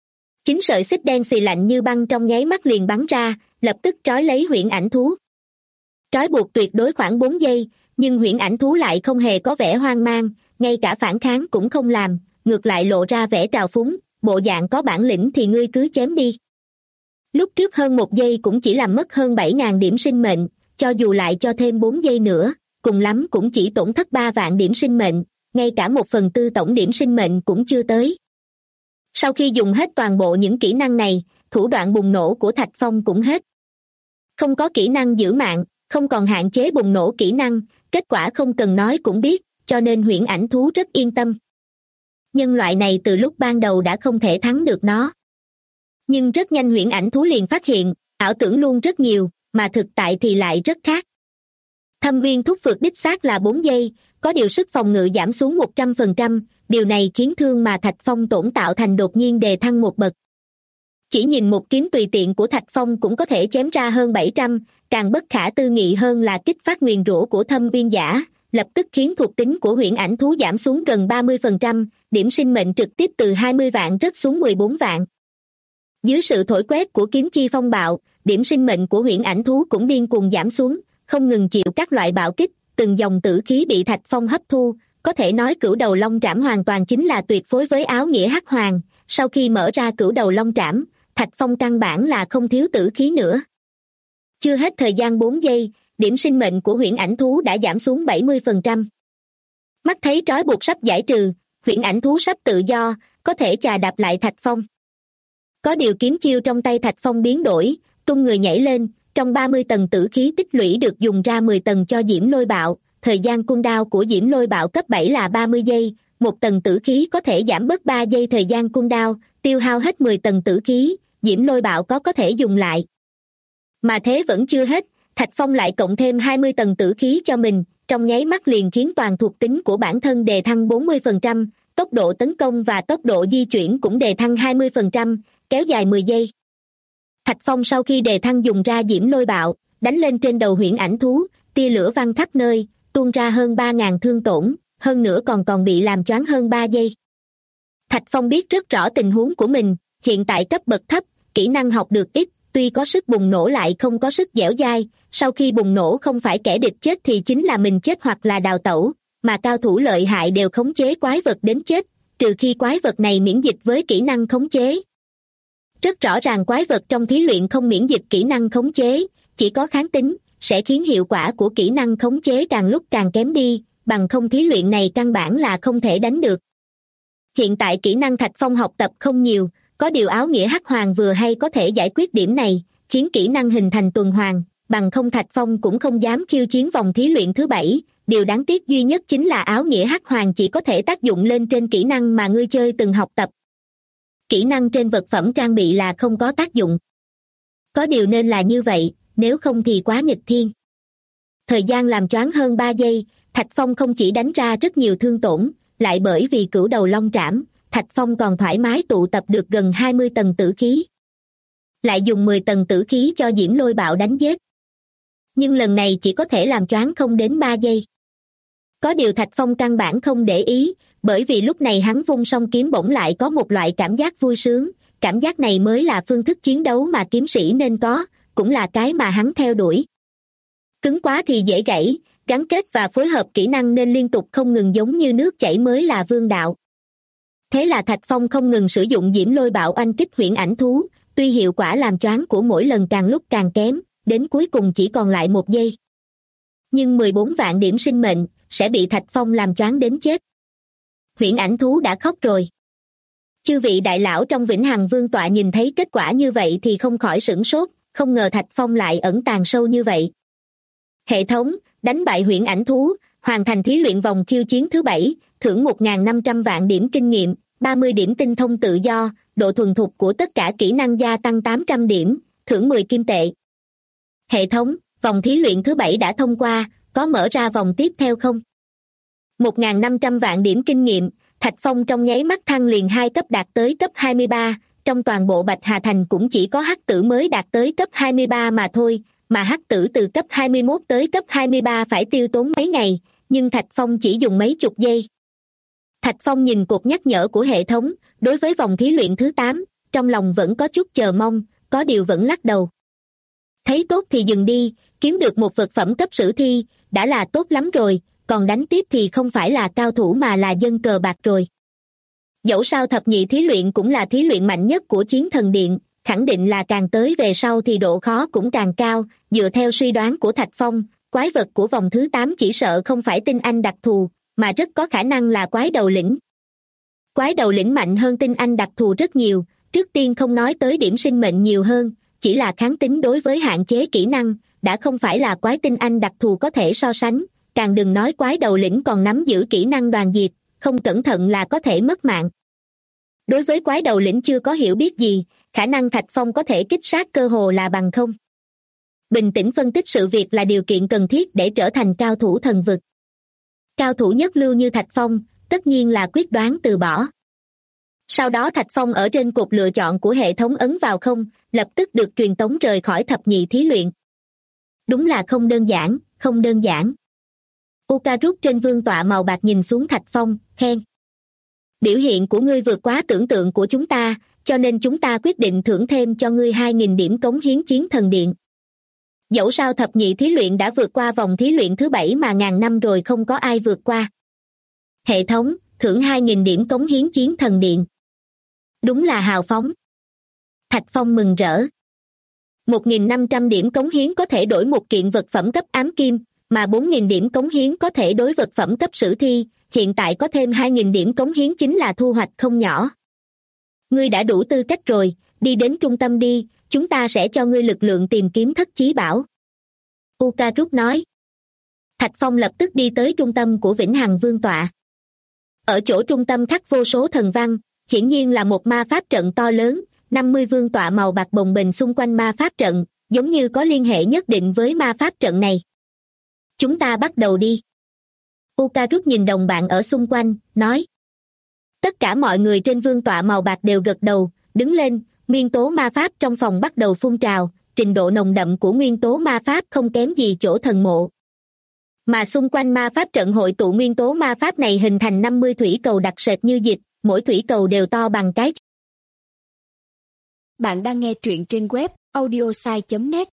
9 sợi xích đen xì lạnh như băng trong nháy mắt liền bắn ra, lập tức trói lấy huyễn ảnh thú. Trói buộc tuyệt đối khoảng 4 giây, nhưng huyễn ảnh thú lại không hề có vẻ hoang mang, ngay cả phản kháng cũng không làm, ngược lại lộ ra vẻ trào phúng, bộ dạng có bản lĩnh thì ngươi cứ chém đi. Lúc trước hơn 1 giây cũng chỉ làm mất hơn 7000 điểm sinh mệnh, cho dù lại cho thêm 4 giây nữa, cùng lắm cũng chỉ tổn thất 3 vạn điểm sinh mệnh, ngay cả 1/4 tổng điểm sinh mệnh cũng chưa tới. Sau khi dùng hết toàn bộ những kỹ năng này, thủ đoạn bùng nổ của Thạch Phong cũng hết. Không có kỹ năng giữ mạng, không còn hạn chế bùng nổ kỹ năng, kết quả không cần nói cũng biết, cho nên huyễn ảnh thú rất yên tâm. Nhân loại này từ lúc ban đầu đã không thể thắng được nó. Nhưng rất nhanh huyễn ảnh thú liền phát hiện, ảo tưởng luôn rất nhiều, mà thực tại thì lại rất khác. Thâm viên thúc vượt đích xác là 4 giây, có điều sức phòng ngự giảm xuống 100%, điều này khiến thương mà Thạch Phong tổn tạo thành đột nhiên đề thăng một bậc. Chỉ nhìn một kiếm tùy tiện của Thạch Phong cũng có thể chém ra hơn 700, càng bất khả tư nghị hơn là kích phát nguyền rủa của Thâm Viên Giả, lập tức khiến thuộc tính của huyễn ảnh thú giảm xuống gần 30%, điểm sinh mệnh trực tiếp từ 20 vạn rớt xuống 14 vạn. Dưới sự thổi quét của kiếm chi phong bạo, điểm sinh mệnh của huyễn ảnh thú cũng điên cuồng giảm xuống, không ngừng chịu các loại bạo kích, từng dòng tử khí bị Thạch Phong hấp thu, có thể nói cửu đầu long trảm hoàn toàn chính là tuyệt phối với áo nghĩa hắc hoàng. Sau khi mở ra cửu đầu long trảm, Thạch Phong căn bản là không thiếu tử khí nữa. Chưa hết thời gian 4 giây, điểm sinh mệnh của huyễn ảnh thú đã giảm xuống 70%. Mắt thấy trói buộc sắp giải trừ, huyễn ảnh thú sắp tự do, có thể chà đạp lại Thạch Phong. Có điều kiếm chiêu trong tay Thạch Phong biến đổi, tung người nhảy lên, trong 30 tầng tử khí tích lũy được dùng ra 10 tầng cho Diễm Lôi Bạo, thời gian cooldown của Diễm Lôi Bạo cấp 7 là 30 giây, một tầng tử khí có thể giảm bớt 3 giây thời gian cooldown, tiêu hao hết 10 tầng tử khí, Diễm Lôi Bạo có thể dùng lại. Mà thế vẫn chưa hết, Thạch Phong lại cộng thêm 20 tầng tử khí cho mình, trong nháy mắt liền khiến toàn thuộc tính của bản thân đề thăng 40%, tốc độ tấn công và tốc độ di chuyển cũng đề thăng 20%, kéo dài 10 giây. Thạch Phong sau khi đề thăng dùng ra Diễm Lôi Bạo, đánh lên trên đầu huyễn ảnh thú, tia lửa văng khắp nơi, tuôn ra hơn 3.000 thương tổn, hơn nữa còn bị làm choáng hơn 3 giây. Thạch Phong biết rất rõ tình huống của mình, hiện tại cấp bậc thấp, kỹ năng học được ít, tuy có sức bùng nổ lại không có sức dẻo dai, sau khi bùng nổ không phải kẻ địch chết thì chính là mình chết hoặc là đào tẩu, mà cao thủ lợi hại đều khống chế quái vật đến chết, trừ khi quái vật này miễn dịch với kỹ năng khống chế. Rất rõ ràng quái vật trong thí luyện không miễn dịch kỹ năng khống chế, chỉ có kháng tính, sẽ khiến hiệu quả của kỹ năng khống chế càng lúc càng kém đi, bằng không thí luyện này căn bản là không thể đánh được. Hiện tại kỹ năng Thạch Phong học tập không nhiều, có điều áo nghĩa hắc hoàng vừa hay có thể giải quyết điểm này, khiến kỹ năng hình thành tuần hoàn, bằng không Thạch Phong cũng không dám khiêu chiến vòng thí luyện thứ 7, điều đáng tiếc duy nhất chính là áo nghĩa hắc hoàng chỉ có thể tác dụng lên trên kỹ năng mà người chơi từng học tập. Kỹ năng trên vật phẩm trang bị là không có tác dụng. Có điều nên là như vậy, nếu không thì quá nghịch thiên. Thời gian làm choáng hơn 3 giây, Thạch Phong không chỉ đánh ra rất nhiều thương tổn, lại bởi vì cửu đầu long trảm, Thạch Phong còn thoải mái tụ tập được gần 20 tầng tử khí. Lại dùng 10 tầng tử khí cho Diễm Lôi Bạo đánh giết. Nhưng lần này chỉ có thể làm choáng không đến 3 giây. Có điều Thạch Phong căn bản không để ý, bởi vì lúc này hắn vung song kiếm bỗng lại có một loại cảm giác vui sướng, cảm giác này mới là phương thức chiến đấu mà kiếm sĩ nên có, cũng là cái mà hắn theo đuổi. Cứng quá thì dễ gãy, gắn kết và phối hợp kỹ năng nên liên tục không ngừng giống như nước chảy mới là vương đạo. Thế là Thạch Phong không ngừng sử dụng Diễm Lôi Bạo oanh kích huyễn ảnh thú, tuy hiệu quả làm choáng của mỗi lần càng lúc càng kém, đến cuối cùng chỉ còn lại 1 giây. Nhưng 14 vạn điểm sinh mệnh sẽ bị Thạch Phong làm choáng đến chết. Huyễn ảnh thú đã khóc rồi. Chư vị đại lão trong Vĩnh Hằng Vương tọa nhìn thấy kết quả như vậy thì không khỏi sửng sốt, không ngờ Thạch Phong lại ẩn tàng sâu như vậy. Hệ thống, đánh bại huyễn ảnh thú, hoàn thành thí luyện vòng khiêu chiến thứ 7, thưởng 1.500 vạn điểm kinh nghiệm, 30 điểm tinh thông tự do, độ thuần thục của tất cả kỹ năng gia tăng 800 điểm, thưởng 10 kim tệ. Hệ thống, vòng thí luyện thứ 7 đã thông qua, có mở ra vòng tiếp theo không? 1.500 vạn điểm kinh nghiệm, Thạch Phong trong nháy mắt thăng liền 2 cấp đạt tới cấp 23, trong toàn bộ Bạch Hà Thành cũng chỉ có hắc tử mới đạt tới cấp 23 mà thôi, mà hắc tử từ cấp 21 tới cấp 23 phải tiêu tốn mấy ngày, nhưng Thạch Phong chỉ dùng mấy chục giây. Thạch Phong nhìn cột nhắc nhở của hệ thống, đối với vòng thí luyện thứ 8, trong lòng vẫn có chút chờ mong, có điều vẫn lắc đầu. Thấy tốt thì dừng đi, kiếm được một vật phẩm cấp sử thi, đã là tốt lắm rồi, còn đánh tiếp thì không phải là cao thủ mà là dân cờ bạc rồi. Dẫu sao thập nhị thí luyện cũng là thí luyện mạnh nhất của Chiến Thần Điện, khẳng định là càng tới về sau thì độ khó cũng càng cao, dựa theo suy đoán của Thạch Phong, quái vật của vòng thứ 8 chỉ sợ không phải tinh anh đặc thù, mà rất có khả năng là quái đầu lĩnh. Quái đầu lĩnh mạnh hơn tinh anh đặc thù rất nhiều, trước tiên không nói tới điểm sinh mệnh nhiều hơn, chỉ là kháng tính đối với hạn chế kỹ năng, đã không phải là quái tinh anh đặc thù có thể so sánh, càng đừng nói quái đầu lĩnh còn nắm giữ kỹ năng đoàn diệt, không cẩn thận là có thể mất mạng. Đối với quái đầu lĩnh chưa có hiểu biết gì, khả năng Thạch Phong có thể kích sát cơ hồ là bằng không. Bình tĩnh phân tích sự việc là điều kiện cần thiết để trở thành cao thủ thần vực. Cao thủ nhất lưu như Thạch Phong, tất nhiên là quyết đoán từ bỏ. Sau đó Thạch Phong ở trên cột lựa chọn của hệ thống ấn vào không, lập tức được truyền tống rời khỏi thập nhị thí luyện. Đúng là không đơn giản, không đơn giản. Ukarut trên vương tọa màu bạc nhìn xuống Thạch Phong, khen. Biểu hiện của ngươi vượt quá tưởng tượng của chúng ta, cho nên chúng ta quyết định thưởng thêm cho ngươi 2.000 điểm cống hiến Chiến Thần Điện. Dẫu sao thập nhị thí luyện đã vượt qua vòng thí luyện thứ 7 mà ngàn năm rồi không có ai vượt qua. Hệ thống, thưởng 2.000 điểm cống hiến Chiến Thần Điện. Đúng là hào phóng. Thạch Phong mừng rỡ. 1.500 điểm cống hiến có thể đổi một kiện vật phẩm cấp ám kim, mà 4.000 điểm cống hiến có thể đối vật phẩm cấp sử thi, hiện tại có thêm 2.000 điểm cống hiến chính là thu hoạch không nhỏ. Ngươi đã đủ tư cách rồi, đi đến trung tâm đi, chúng ta sẽ cho ngươi lực lượng tìm kiếm thất chí bảo. Ukaruk nói. Thạch Phong lập tức đi tới trung tâm của Vĩnh Hằng Vương tọa. Ở chỗ trung tâm khắc vô số thần văn, hiển nhiên là một ma pháp trận to lớn, 50 vương tọa màu bạc bồng bềnh xung quanh ma pháp trận, giống như có liên hệ nhất định với ma pháp trận này. Chúng ta bắt đầu đi. Ukaruk nhìn đồng bạn ở xung quanh, nói. Tất cả mọi người trên vương tọa màu bạc đều gật đầu, đứng lên, nguyên tố ma pháp trong phòng bắt đầu phun trào, trình độ nồng đậm của nguyên tố ma pháp không kém gì chỗ thần mộ. Mà xung quanh ma pháp trận hội tụ nguyên tố ma pháp này hình thành 50 thủy cầu đặc sệt như dịch, mỗi thủy cầu đều to bằng cái. Bạn đang nghe truyện trên web audiosai.net.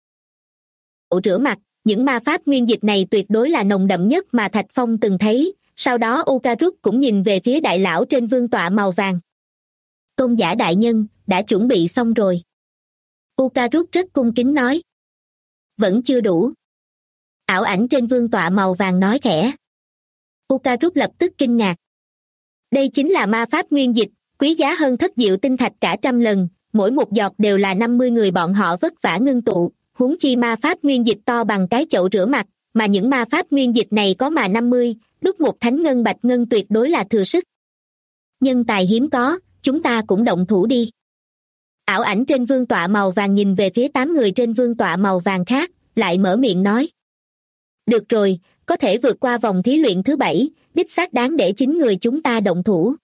Rửa mặt, những ma pháp nguyên dịch này tuyệt đối là nồng đậm nhất mà Thạch Phong từng thấy, sau đó Ukaruk cũng nhìn về phía đại lão trên vương tọa màu vàng. Tôn giả đại nhân, đã chuẩn bị xong rồi. Ukaruk rất cung kính nói. Vẫn chưa đủ. Ảo ảnh trên vương tọa màu vàng nói khẽ. Ukaruk lập tức kinh ngạc. Đây chính là ma pháp nguyên dịch, quý giá hơn thất diệu tinh thạch cả 100 lần, mỗi một giọt đều là 50 người bọn họ vất vả ngưng tụ, huống chi ma pháp nguyên dịch to bằng cái chậu rửa mặt, mà những ma pháp nguyên dịch này có mà 50, đúc một thánh ngân bạch ngân tuyệt đối là thừa sức. Nhân tài hiếm có, chúng ta cũng động thủ đi. Ảo ảnh trên vương tọa màu vàng nhìn về phía 8 người trên vương tọa màu vàng khác, lại mở miệng nói. Được rồi, có thể vượt qua vòng thí luyện thứ 7, đích xác đáng để 9 người chúng ta động thủ.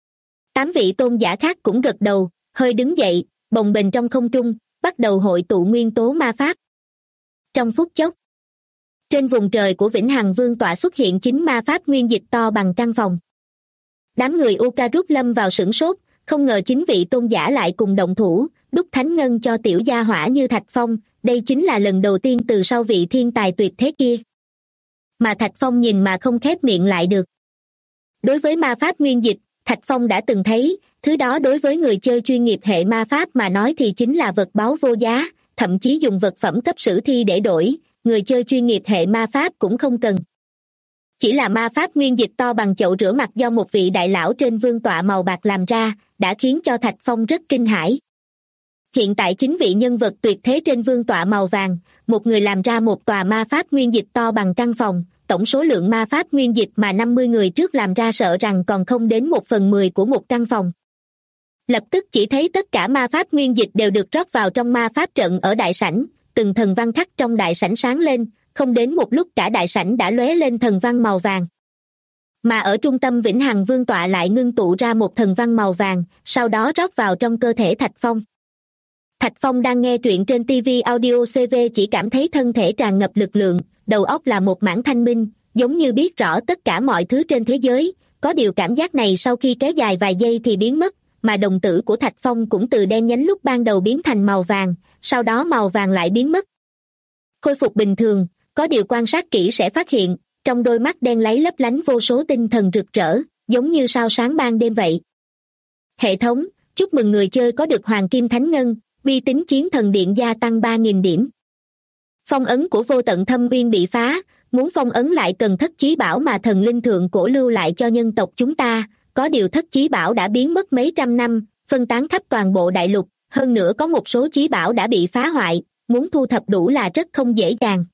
8 vị tôn giả khác cũng gật đầu, hơi đứng dậy, bồng bềnh trong không trung, bắt đầu hội tụ nguyên tố ma pháp. Trong phút chốc, trên vùng trời của Vĩnh Hằng Vương tọa xuất hiện 9 ma pháp nguyên dịch to bằng căn phòng. Đám người Ukaruk lâm vào sửng sốt, không ngờ 9 vị tôn giả lại cùng động thủ, đúc thánh ngân cho tiểu gia hỏa như Thạch Phong, đây chính là lần đầu tiên từ sau vị thiên tài tuyệt thế kia. Mà Thạch Phong nhìn mà không khép miệng lại được. Đối với ma pháp nguyên dịch, Thạch Phong đã từng thấy, thứ đó đối với người chơi chuyên nghiệp hệ ma pháp mà nói thì chính là vật báu vô giá, thậm chí dùng vật phẩm cấp sử thi để đổi, người chơi chuyên nghiệp hệ ma pháp cũng không cần. Chỉ là ma pháp nguyên dịch to bằng chậu rửa mặt do một vị đại lão trên vương tọa màu bạc làm ra, đã khiến cho Thạch Phong rất kinh hãi. Hiện tại 9 vị nhân vật tuyệt thế trên vương tọa màu vàng, một người làm ra một tòa ma pháp nguyên dịch to bằng căn phòng, tổng số lượng ma pháp nguyên dịch mà 50 người trước làm ra sợ rằng còn không đến 1/10 của một căn phòng. Lập tức chỉ thấy tất cả ma pháp nguyên dịch đều được rót vào trong ma pháp trận ở đại sảnh, từng thần văn khắc trong đại sảnh sáng lên, không đến một lúc cả đại sảnh đã lóe lên thần văn màu vàng. Mà ở trung tâm Vĩnh Hằng Vương tọa lại ngưng tụ ra một thần văn màu vàng, sau đó rót vào trong cơ thể Thạch Phong. Thạch Phong đang nghe truyện trên TV Audio CV chỉ cảm thấy thân thể tràn ngập lực lượng, đầu óc là một mảng thanh minh, giống như biết rõ tất cả mọi thứ trên thế giới, có điều cảm giác này sau khi kéo dài vài giây thì biến mất, mà đồng tử của Thạch Phong cũng từ đen nhánh lúc ban đầu biến thành màu vàng, sau đó màu vàng lại biến mất. Khôi phục bình thường, có điều quan sát kỹ sẽ phát hiện, trong đôi mắt đen láy lấp lánh vô số tinh thần rực rỡ, giống như sao sáng ban đêm vậy. Hệ thống, chúc mừng người chơi có được Hoàng Kim Thánh Ngân, uy tín chiến thần điện gia tăng 3.000 điểm. Phong ấn của Vô Tận Thâm Uyên bị phá, muốn phong ấn lại cần thất chí bảo mà thần linh thượng cổ lưu lại cho nhân tộc chúng ta, có điều thất chí bảo đã biến mất mấy trăm năm, phân tán khắp toàn bộ đại lục, hơn nữa có một số chí bảo đã bị phá hoại, muốn thu thập đủ là rất không dễ dàng.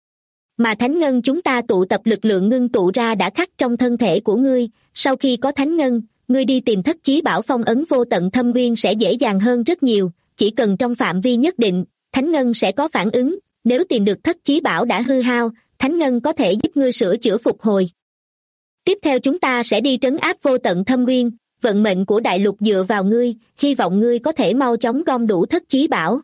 Mà Thánh Ngân chúng ta tụ tập lực lượng ngưng tụ ra đã khắc trong thân thể của ngươi, sau khi có Thánh Ngân, ngươi đi tìm thất chí bảo phong ấn Vô Tận Thâm Uyên sẽ dễ dàng hơn rất nhiều, chỉ cần trong phạm vi nhất định, Thánh Ngân sẽ có phản ứng, nếu tìm được thất chí bảo đã hư hao, Thánh Ngân có thể giúp ngươi sửa chữa phục hồi. Tiếp theo chúng ta sẽ đi trấn áp Vô Tận Thâm Uyên, vận mệnh của đại lục dựa vào ngươi, hy vọng ngươi có thể mau chóng gom đủ thất chí bảo.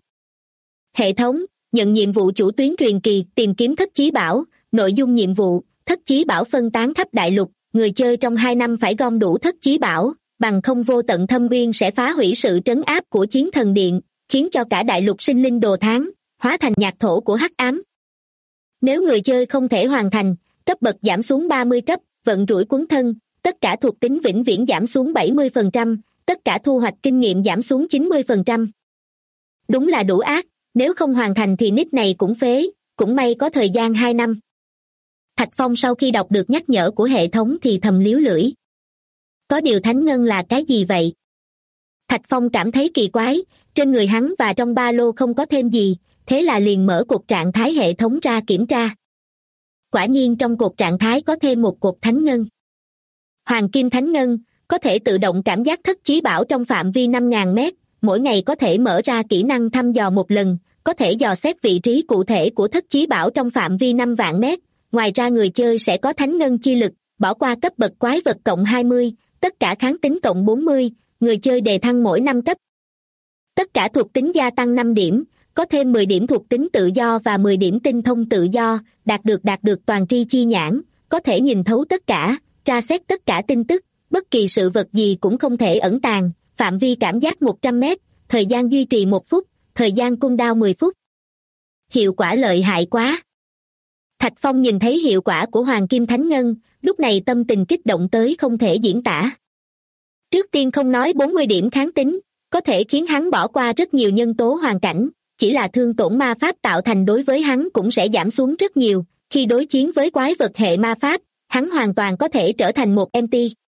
Hệ thống, nhận nhiệm vụ chủ tuyến truyền kỳ tìm kiếm thất chí bảo, nội dung nhiệm vụ, thất chí bảo phân tán khắp đại lục, người chơi trong 2 năm phải gom đủ thất chí bảo, bằng không Vô Tận Thâm Uyên sẽ phá hủy sự trấn áp của Chiến Thần Điện, khiến cho cả đại lục sinh linh đồ tháng, hóa thành nhạc thổ của hắc ám. Nếu người chơi không thể hoàn thành, cấp bậc giảm xuống 30 cấp, vận rủi cuốn thân, tất cả thuộc tính vĩnh viễn giảm xuống 70%, tất cả thu hoạch kinh nghiệm giảm xuống 90%. Đúng là đủ ác, Nếu không hoàn thành thì nick này cũng phế, cũng may có thời gian 2 năm. Thạch Phong sau khi đọc được nhắc nhở của hệ thống thì thầm líu lưỡi. Có điều thánh ngân là cái gì vậy? Thạch Phong cảm thấy kỳ quái, trên người hắn và trong ba lô không có thêm gì, thế là liền mở cột trạng thái hệ thống ra kiểm tra. Quả nhiên trong cột trạng thái có thêm một cột thánh ngân. Hoàng kim thánh ngân, có thể tự động cảm giác thất chí bảo trong phạm vi 5.000 mét, mỗi ngày có thể mở ra kỹ năng thăm dò một lần, có thể dò xét vị trí cụ thể của thất chí bảo trong phạm vi 5 vạn mét. Ngoài ra người chơi sẽ có thánh ngân chi lực, bỏ qua cấp bậc quái vật cộng 20, tất cả kháng tính cộng 40, người chơi đề thăng mỗi 5 cấp. Tất cả thuộc tính gia tăng 5 điểm, có thêm 10 điểm thuộc tính tự do và 10 điểm tinh thông tự do, đạt được toàn tri chi nhãn, có thể nhìn thấu tất cả, tra xét tất cả tin tức, bất kỳ sự vật gì cũng không thể ẩn tàng, phạm vi cảm giác 100 mét, thời gian duy trì 1 phút, thời gian cooldown 10 phút. Hiệu quả lợi hại quá. Thạch Phong nhìn thấy hiệu quả của Hoàng Kim Thánh Ngân, lúc này tâm tình kích động tới không thể diễn tả. Trước tiên không nói 40 điểm kháng tính, có thể khiến hắn bỏ qua rất nhiều nhân tố hoàn cảnh, chỉ là thương tổn ma pháp tạo thành đối với hắn cũng sẽ giảm xuống rất nhiều, khi đối chiến với quái vật hệ ma pháp, hắn hoàn toàn có thể trở thành một MT.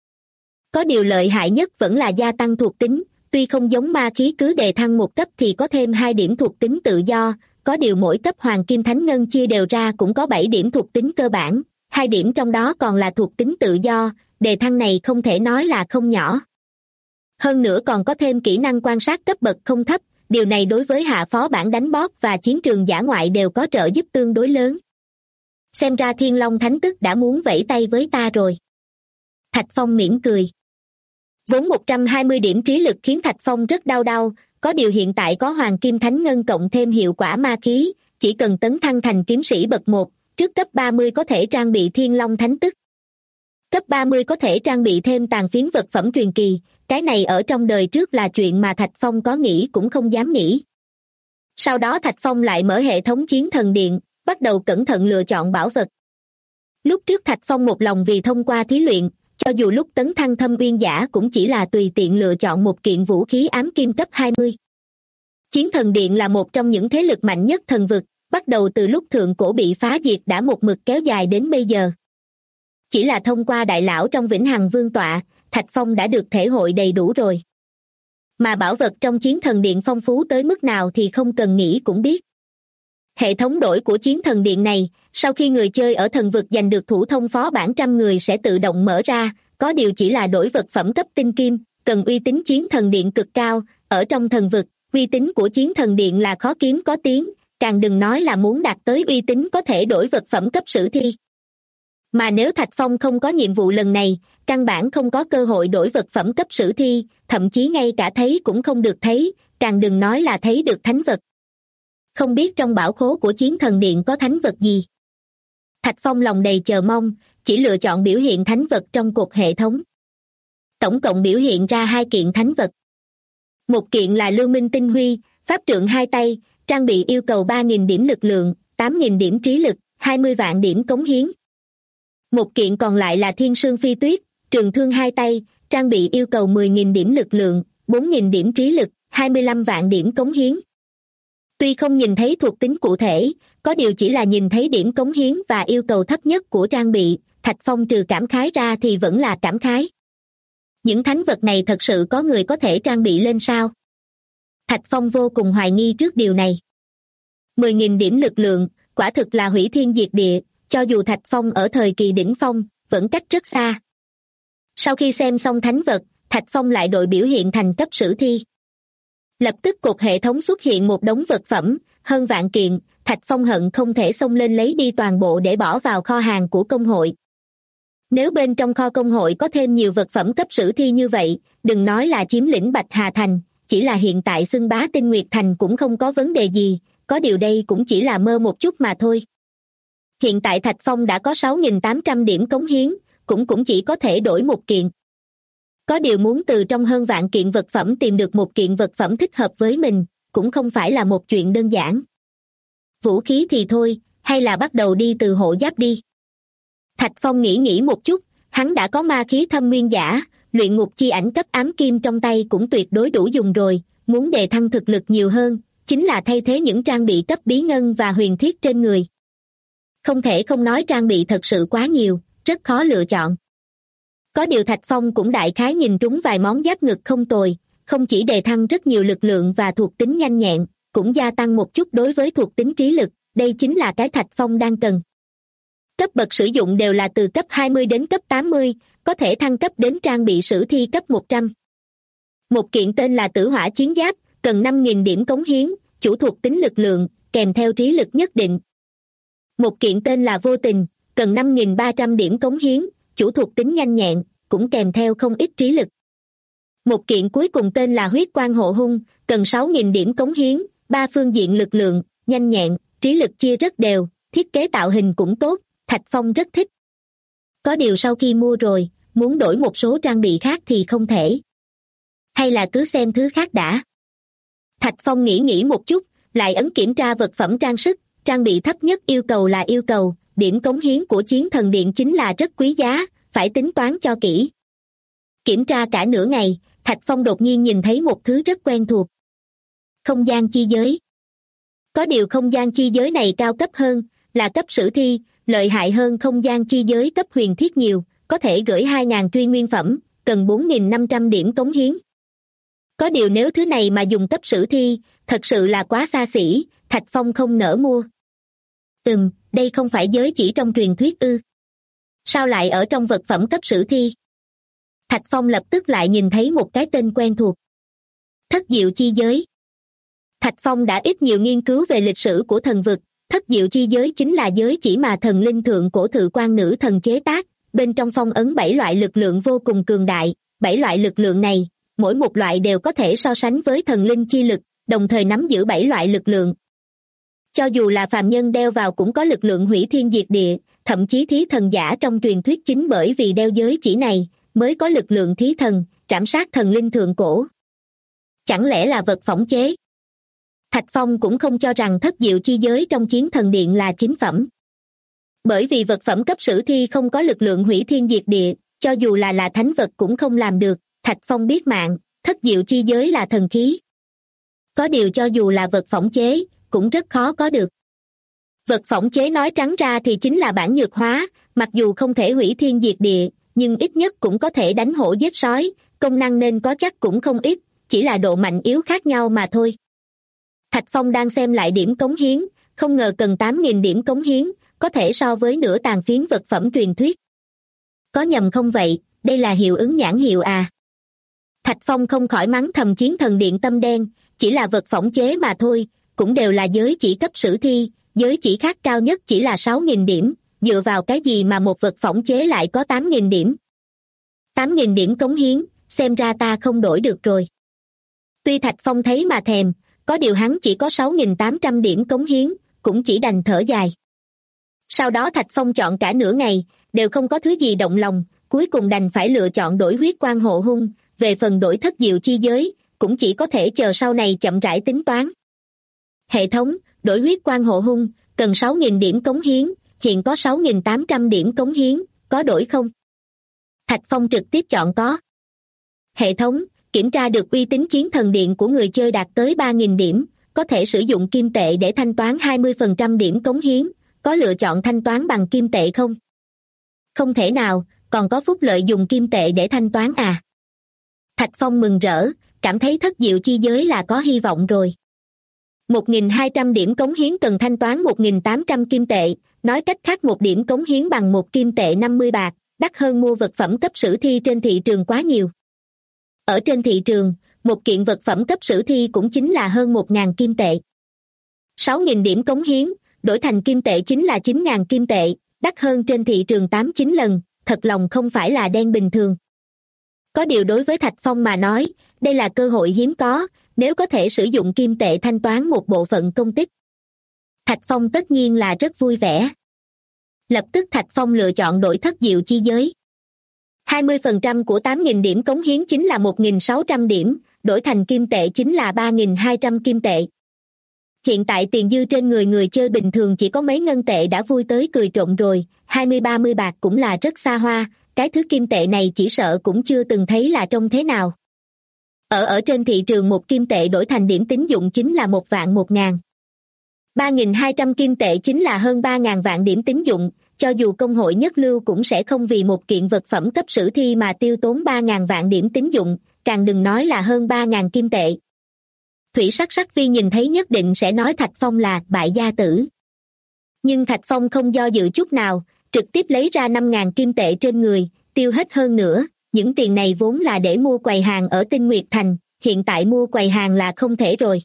Có điều lợi hại nhất vẫn là gia tăng thuộc tính, tuy không giống ma khí cứ đề thăng 1 cấp thì có thêm 2 điểm thuộc tính tự do, có điều mỗi cấp Hoàng Kim Thánh Ngân chia đều ra cũng có 7 điểm thuộc tính cơ bản, 2 điểm trong đó còn là thuộc tính tự do, đề thăng này không thể nói là không nhỏ. Hơn nữa còn có thêm kỹ năng quan sát cấp bậc không thấp, điều này đối với hạ phó bản đánh boss và chiến trường dã ngoại đều có trợ giúp tương đối lớn. Xem ra Thiên Long Thánh Tức đã muốn vẫy tay với ta rồi. Thạch Phong mỉm cười. Vốn 120 điểm trí lực khiến Thạch Phong rất đau, có điều hiện tại có Hoàng Kim Thánh Ngân cộng thêm hiệu quả ma khí, chỉ cần tấn thăng thành kiếm sĩ bậc 1, trước cấp 30 có thể trang bị Thiên Long Thánh Tức. Cấp 30 có thể trang bị thêm tàn phiến vật phẩm truyền kỳ, cái này ở trong đời trước là chuyện mà Thạch Phong có nghĩ cũng không dám nghĩ. Sau đó Thạch Phong lại mở hệ thống chiến thần điện, bắt đầu cẩn thận lựa chọn bảo vật. Lúc trước Thạch Phong một lòng vì thông qua thí luyện, cho dù lúc tấn thăng thâm uyên giả cũng chỉ là tùy tiện lựa chọn một kiện vũ khí ám kim cấp 20. Chiến thần điện là một trong những thế lực mạnh nhất thần vực, bắt đầu từ lúc thượng cổ bị phá diệt đã một mực kéo dài đến bây giờ. Chỉ là thông qua đại lão trong Vĩnh Hằng Vương tọa, Thạch Phong đã được thể hội đầy đủ rồi. Mà bảo vật trong chiến thần điện phong phú tới mức nào thì không cần nghĩ cũng biết. Hệ thống đổi của chiến thần điện này, sau khi người chơi ở thần vực giành được thủ thông phó bản 100 người sẽ tự động mở ra, có điều chỉ là đổi vật phẩm cấp tinh kim, cần uy tín chiến thần điện cực cao, ở trong thần vực, uy tín của chiến thần điện là khó kiếm có tiếng, càng đừng nói là muốn đạt tới uy tín có thể đổi vật phẩm cấp sử thi. Mà nếu Thạch Phong không có nhiệm vụ lần này, căn bản không có cơ hội đổi vật phẩm cấp sử thi, thậm chí ngay cả thấy cũng không được thấy, càng đừng nói là thấy được thánh vật. Không biết trong bảo khố của chiến thần điện có thánh vật gì. Thạch Phong lòng đầy chờ mong, chỉ lựa chọn biểu hiện thánh vật trong cột hệ thống. Tổng cộng biểu hiện ra 2 kiện thánh vật. Một kiện là Lưu Minh Tinh Huy, pháp trượng 2 tay, trang bị yêu cầu 3.000 điểm lực lượng, 8.000 điểm trí lực, 20 vạn điểm cống hiến. Một kiện còn lại là Thiên Sương Phi Tuyết, trường thương 2 tay, trang bị yêu cầu 10.000 điểm lực lượng, 4.000 điểm trí lực, 25 vạn điểm cống hiến. Tuy không nhìn thấy thuộc tính cụ thể, có điều chỉ là nhìn thấy điểm cống hiến và yêu cầu thấp nhất của trang bị, Thạch Phong trừ cảm khái ra thì vẫn là cảm khái. Những thánh vật này thật sự có người có thể trang bị lên sao? Thạch Phong vô cùng hoài nghi trước điều này. 10.000 điểm lực lượng, quả thực là hủy thiên diệt địa, cho dù Thạch Phong ở thời kỳ đỉnh phong, vẫn cách rất xa. Sau khi xem xong thánh vật, Thạch Phong lại đội biểu hiện thành cấp sử thi. Lập tức cột hệ thống xuất hiện một đống vật phẩm, hơn vạn kiện, Thạch Phong hận không thể xông lên lấy đi toàn bộ để bỏ vào kho hàng của công hội. Nếu bên trong kho công hội có thêm nhiều vật phẩm cấp sử thi như vậy, đừng nói là chiếm lĩnh Bạch Hà Thành, chỉ là hiện tại xưng bá Tinh Nguyệt Thành cũng không có vấn đề gì, có điều đây cũng chỉ là mơ một chút mà thôi. Hiện tại Thạch Phong đã có 6.800 điểm cống hiến, cũng chỉ có thể đổi một kiện. Có điều muốn từ trong hơn vạn kiện vật phẩm tìm được một kiện vật phẩm thích hợp với mình, cũng không phải là một chuyện đơn giản. Vũ khí thì thôi, hay là bắt đầu đi từ hộ giáp đi. Thạch Phong nghĩ một chút, hắn đã có ma khí thâm nguyên giả, luyện ngục chi ảnh cấp ám kim trong tay cũng tuyệt đối đủ dùng rồi, muốn đề thăng thực lực nhiều hơn, chính là thay thế những trang bị cấp bí ngân và huyền thiết trên người. Không thể không nói trang bị thật sự quá nhiều, rất khó lựa chọn. Có điều Thạch Phong cũng đại khái nhìn trúng vài món giáp ngực không tồi, không chỉ đề thăng rất nhiều lực lượng và thuộc tính nhanh nhẹn, cũng gia tăng một chút đối với thuộc tính trí lực, đây chính là cái Thạch Phong đang cần. Cấp bậc sử dụng đều là từ cấp 20 đến cấp 80, có thể thăng cấp đến trang bị sử thi cấp 100. Một kiện tên là Tử Hỏa Chiến Giáp, cần 5.000 điểm cống hiến, chủ thuộc tính lực lượng, kèm theo trí lực nhất định. Một kiện tên là Vô Tình, cần 5.300 điểm cống hiến, chủ thuộc tính nhanh nhẹn, cũng kèm theo không ít trí lực. Một kiện cuối cùng tên là Huyết Quang Hộ Hung, cần 6.000 điểm cống hiến, 3 phương diện lực lượng, nhanh nhẹn, trí lực chia rất đều, thiết kế tạo hình cũng tốt, Thạch Phong rất thích. Có điều sau khi mua rồi, muốn đổi một số trang bị khác thì không thể. Hay là cứ xem thứ khác đã. Thạch Phong nghĩ một chút, lại ấn kiểm tra vật phẩm trang sức, trang bị thấp nhất yêu cầu là yêu cầu, điểm cống hiến của Chiến Thần Điện chính là rất quý giá, phải tính toán cho kỹ. Kiểm tra cả nửa ngày, Thạch Phong đột nhiên nhìn thấy một thứ rất quen thuộc. Không gian chi giới. Có điều không gian chi giới này cao cấp hơn, là cấp sử thi, lợi hại hơn không gian chi giới cấp huyền thiết nhiều, có thể gửi 2.000 truy nguyên phẩm, cần 4.500 điểm cống hiến. Có điều nếu thứ này mà dùng cấp sử thi, thật sự là quá xa xỉ, Thạch Phong không nỡ mua. Đây không phải giới chỉ trong truyền thuyết ư? Sao lại ở trong vật phẩm cấp sử thi? Thạch Phong lập tức lại nhìn thấy một cái tên quen thuộc. Thất diệu chi giới. Thạch Phong đã ít nhiều nghiên cứu về lịch sử của thần vực, thất diệu chi giới chính là giới chỉ mà thần linh thượng cổ Thự Quan Nữ Thần chế tác, bên trong phong ấn 7 loại lực lượng vô cùng cường đại, 7 loại lực lượng này, mỗi một loại đều có thể so sánh với thần linh chi lực, đồng thời nắm giữ 7 loại lực lượng. Cho dù là phàm nhân đeo vào cũng có lực lượng hủy thiên diệt địa, thậm chí thí thần giả trong truyền thuyết chính bởi vì đeo giới chỉ này, mới có lực lượng thí thần, trảm sát thần linh thượng cổ. Chẳng lẽ là vật phỏng chế? Thạch Phong cũng không cho rằng thất diệu chi giới trong Chiến Thần Điện là chính phẩm. Bởi vì vật phẩm cấp sử thi không có lực lượng hủy thiên diệt địa, cho dù là thánh vật cũng không làm được, Thạch Phong biết mạng, thất diệu chi giới là thần khí. Có điều cho dù là vật phỏng chế, cũng rất khó có được. Vật phỏng chế nói trắng ra thì chính là bản nhược hóa, mặc dù không thể hủy thiên diệt địa, nhưng ít nhất cũng có thể đánh hổ giết sói, công năng nên có chắc cũng không ít, chỉ là độ mạnh yếu khác nhau mà thôi. Thạch Phong đang xem lại điểm cống hiến, không ngờ cần 8.000 điểm cống hiến, có thể so với nửa tàn phiến vật phẩm truyền thuyết. Có nhầm không vậy, đây là hiệu ứng nhãn hiệu à? Thạch Phong không khỏi mắng thầm Chiến Thần Điện tâm đen, chỉ là vật phỏng chế mà thôi, cũng đều là giới chỉ cấp sử thi, giới chỉ khác cao nhất chỉ là 6.000 điểm, dựa vào cái gì mà một vật phỏng chế lại có 8.000 điểm? 8.000 điểm cống hiến, xem ra ta không đổi được rồi. Tuy Thạch Phong thấy mà thèm, có điều hắn chỉ có 6.800 điểm cống hiến, cũng chỉ đành thở dài. Sau đó Thạch Phong chọn cả nửa ngày, đều không có thứ gì động lòng, cuối cùng đành phải lựa chọn đổi Huyết Quang Hộ Hung, về phần đổi thất diệu chi giới, cũng chỉ có thể chờ sau này chậm rãi tính toán. Hệ thống, đổi Huyết Quang Hộ Hung, cần 6.000 điểm cống hiến, hiện có 6.800 điểm cống hiến, có đổi không? Thạch Phong trực tiếp chọn có. Hệ thống, kiểm tra được uy tín Chiến Thần Điện của người chơi đạt tới 3.000 điểm, có thể sử dụng kim tệ để thanh toán 20% điểm cống hiến, có lựa chọn thanh toán bằng kim tệ không? Không thể nào, còn có phúc lợi dùng kim tệ để thanh toán à? Thạch Phong mừng rỡ, cảm thấy thất diệu chi giới là có hy vọng rồi. 1.200 điểm cống hiến cần thanh toán 1.800 kim tệ, nói cách khác một điểm cống hiến bằng một kim tệ 50 bạc, đắt hơn mua vật phẩm cấp sử thi trên thị trường quá nhiều. Ở trên thị trường, một kiện vật phẩm cấp sử thi cũng chính là hơn 1.000 kim tệ. 6.000 điểm cống hiến, đổi thành kim tệ chính là 9.000 kim tệ, đắt hơn trên thị trường 8-9 lần, thật lòng không phải là đen bình thường. Có điều đối với Thạch Phong mà nói, đây là cơ hội hiếm có, nếu có thể sử dụng kim tệ thanh toán một bộ phận công tích. Thạch Phong tất nhiên là rất vui vẻ. Lập tức Thạch Phong lựa chọn đổi thất diệu chi giới. 20% của 8.000 điểm cống hiến chính là 1.600 điểm, đổi thành kim tệ chính là 3.200 kim tệ. Hiện tại tiền dư trên người chơi bình thường chỉ có mấy ngân tệ đã vui tới cười trộm rồi, 20-30 bạc cũng là rất xa hoa, cái thứ kim tệ này chỉ sợ cũng chưa từng thấy là trông thế nào. Ở trên thị trường một kim tệ đổi thành điểm tín dụng chính là 1.000.000. 3.200 kim tệ chính là hơn 3.000 vạn điểm tín dụng, cho dù công hội nhất lưu cũng sẽ không vì một kiện vật phẩm cấp sử thi mà tiêu tốn 3.000 vạn điểm tín dụng, càng đừng nói là hơn 3.000 kim tệ. Thủy Sắc Vi nhìn thấy nhất định sẽ nói Thạch Phong là bại gia tử. Nhưng Thạch Phong không do dự chút nào, trực tiếp lấy ra 5.000 kim tệ trên người, tiêu hết hơn nữa. Những tiền này vốn là để mua quầy hàng ở Tinh Nguyệt Thành, hiện tại mua quầy hàng là không thể rồi.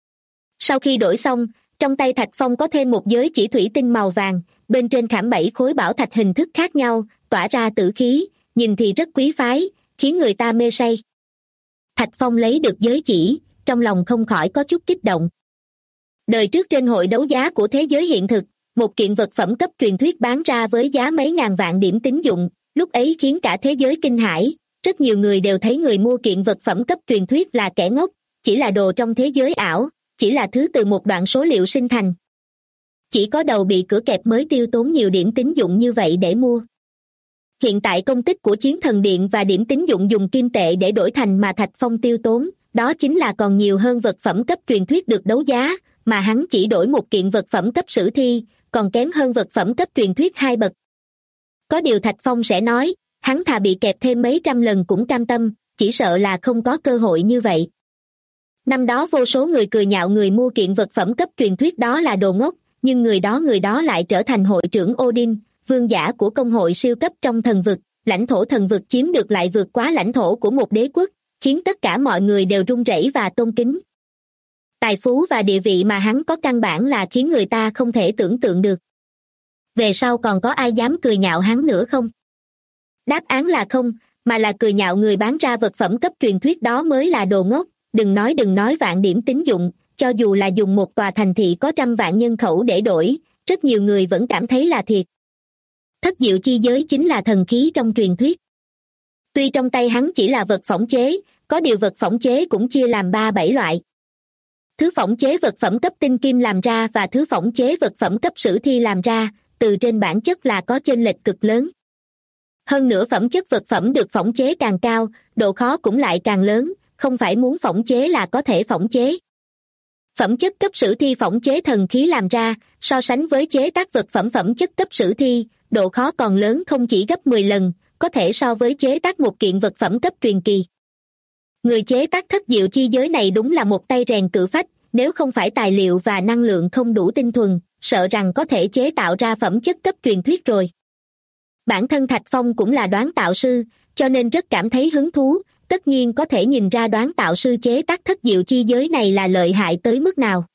Sau khi đổi xong, trong tay Thạch Phong có thêm một giới chỉ thủy tinh màu vàng, bên trên khảm 7 khối bảo thạch hình thức khác nhau, tỏa ra tử khí, nhìn thì rất quý phái, khiến người ta mê say. Thạch Phong lấy được giới chỉ, trong lòng không khỏi có chút kích động. Đời trước trên hội đấu giá của thế giới hiện thực, một kiện vật phẩm cấp truyền thuyết bán ra với giá mấy ngàn vạn điểm tín dụng, lúc ấy khiến cả thế giới kinh hãi, rất nhiều người đều thấy người mua kiện vật phẩm cấp truyền thuyết là kẻ ngốc, chỉ là đồ trong thế giới ảo, chỉ là thứ từ một đoạn số liệu sinh thành. Chỉ có đầu bị cửa kẹp mới tiêu tốn nhiều điểm tín dụng như vậy để mua. Hiện tại công tích của Chiến Thần Điện và điểm tín dụng dùng kim tệ để đổi thành mà Thạch Phong tiêu tốn, đó chính là còn nhiều hơn vật phẩm cấp truyền thuyết được đấu giá, mà hắn chỉ đổi một kiện vật phẩm cấp sử thi, còn kém hơn vật phẩm cấp truyền thuyết 2 bậc. Có điều Thạch Phong sẽ nói, hắn thà bị kẹp thêm mấy trăm lần cũng cam tâm, chỉ sợ là không có cơ hội như vậy. Năm đó vô số người cười nhạo người mua kiện vật phẩm cấp truyền thuyết đó là đồ ngốc, nhưng người đó lại trở thành hội trưởng Odin, vương giả của công hội siêu cấp trong thần vực, lãnh thổ thần vực chiếm được lại vượt quá lãnh thổ của một đế quốc, khiến tất cả mọi người đều run rẩy và tôn kính. Tài phú và địa vị mà hắn có căn bản là khiến người ta không thể tưởng tượng được. Về sau còn có ai dám cười nhạo hắn nữa không? Đáp án là không, mà là cười nhạo người bán ra vật phẩm cấp truyền thuyết đó mới là đồ ngốc, đừng nói vạn điểm tín dụng, cho dù là dùng một tòa thành thị có 100 vạn nhân khẩu để đổi, rất nhiều người vẫn cảm thấy là thiệt. Thất diệu chi giới chính là thần khí trong truyền thuyết. Tuy trong tay hắn chỉ là vật phỏng chế, có điều vật phỏng chế cũng chia làm 3-7 loại. Thứ phỏng chế vật phẩm cấp tinh kim làm ra và thứ phỏng chế vật phẩm cấp sử thi làm ra, từ trên bản chất là có chênh lệch cực lớn. Hơn nữa phẩm chất vật phẩm được phỏng chế càng cao, độ khó cũng lại càng lớn, không phải muốn phỏng chế là có thể phỏng chế. Phẩm chất cấp sử thi phỏng chế thần khí làm ra, so sánh với chế tác vật phẩm phẩm chất cấp sử thi, độ khó còn lớn không chỉ gấp 10 lần, có thể so với chế tác một kiện vật phẩm cấp truyền kỳ. Người chế tác thất diệu chi giới này đúng là một tay rèn cự phách, nếu không phải tài liệu và năng lượng không đủ tinh thuần, sợ rằng có thể chế tạo ra phẩm chất cấp truyền thuyết rồi. Bản thân Thạch Phong cũng là đoán tạo sư, cho nên rất cảm thấy hứng thú, tất nhiên có thể nhìn ra đoán tạo sư chế tác thất diệu chi giới này là lợi hại tới mức nào.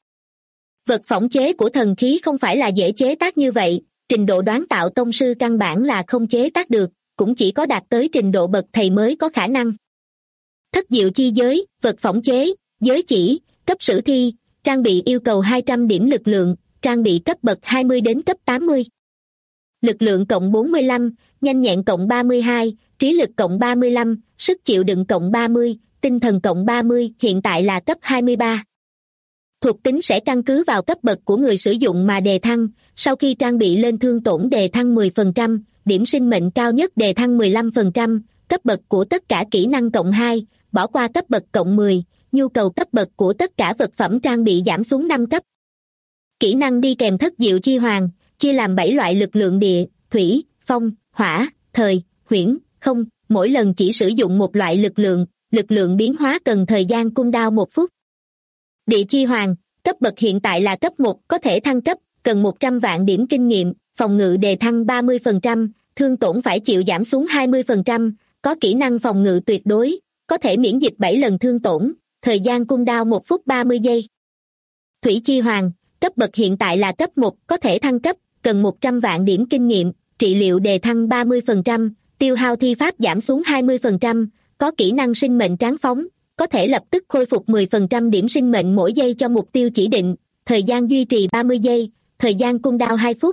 Vật phỏng chế của thần khí không phải là dễ chế tác như vậy, trình độ đoán tạo tông sư căn bản là không chế tác được, cũng chỉ có đạt tới trình độ bậc thầy mới có khả năng. Thất diệu chi giới, vật phỏng chế, giới chỉ, cấp sử thi, trang bị yêu cầu 200 điểm lực lượng, trang bị cấp bậc 20 đến cấp 80. Lực lượng cộng 45, nhanh nhẹn cộng 32, trí lực cộng 35, sức chịu đựng cộng 30, tinh thần cộng 30, hiện tại là cấp 23. Thuộc tính sẽ căn cứ vào cấp bậc của người sử dụng mà đề thăng, sau khi trang bị lên thương tổn đề thăng 10%, điểm sinh mệnh cao nhất đề thăng 15%, cấp bậc của tất cả kỹ năng cộng 2, bỏ qua cấp bậc cộng 10, nhu cầu cấp bậc của tất cả vật phẩm trang bị giảm xuống 5 cấp. Kỹ năng đi kèm thất diệu chi hoàng, chia làm 7 loại lực lượng địa, thủy, phong, hỏa, thời, huyễn, không, mỗi lần chỉ sử dụng một loại lực lượng biến hóa cần thời gian cooldown 1 phút. Địa chi hoàng, cấp bậc hiện tại là cấp 1, có thể thăng cấp, cần 100 vạn điểm kinh nghiệm, phòng ngự đề thăng 30%, thương tổn phải chịu giảm xuống 20%, có kỹ năng phòng ngự tuyệt đối, có thể miễn dịch 7 lần thương tổn, thời gian cooldown 1 phút 30 giây. Thủy chi hoàng, cấp bậc hiện tại là cấp 1, có thể thăng cấp, cần 100 vạn điểm kinh nghiệm, trị liệu đề thăng 30%, tiêu hao thi pháp giảm xuống 20%, có kỹ năng sinh mệnh tráng phóng, có thể lập tức khôi phục 10% điểm sinh mệnh mỗi giây cho mục tiêu chỉ định, thời gian duy trì 30 giây, thời gian cooldown 2 phút.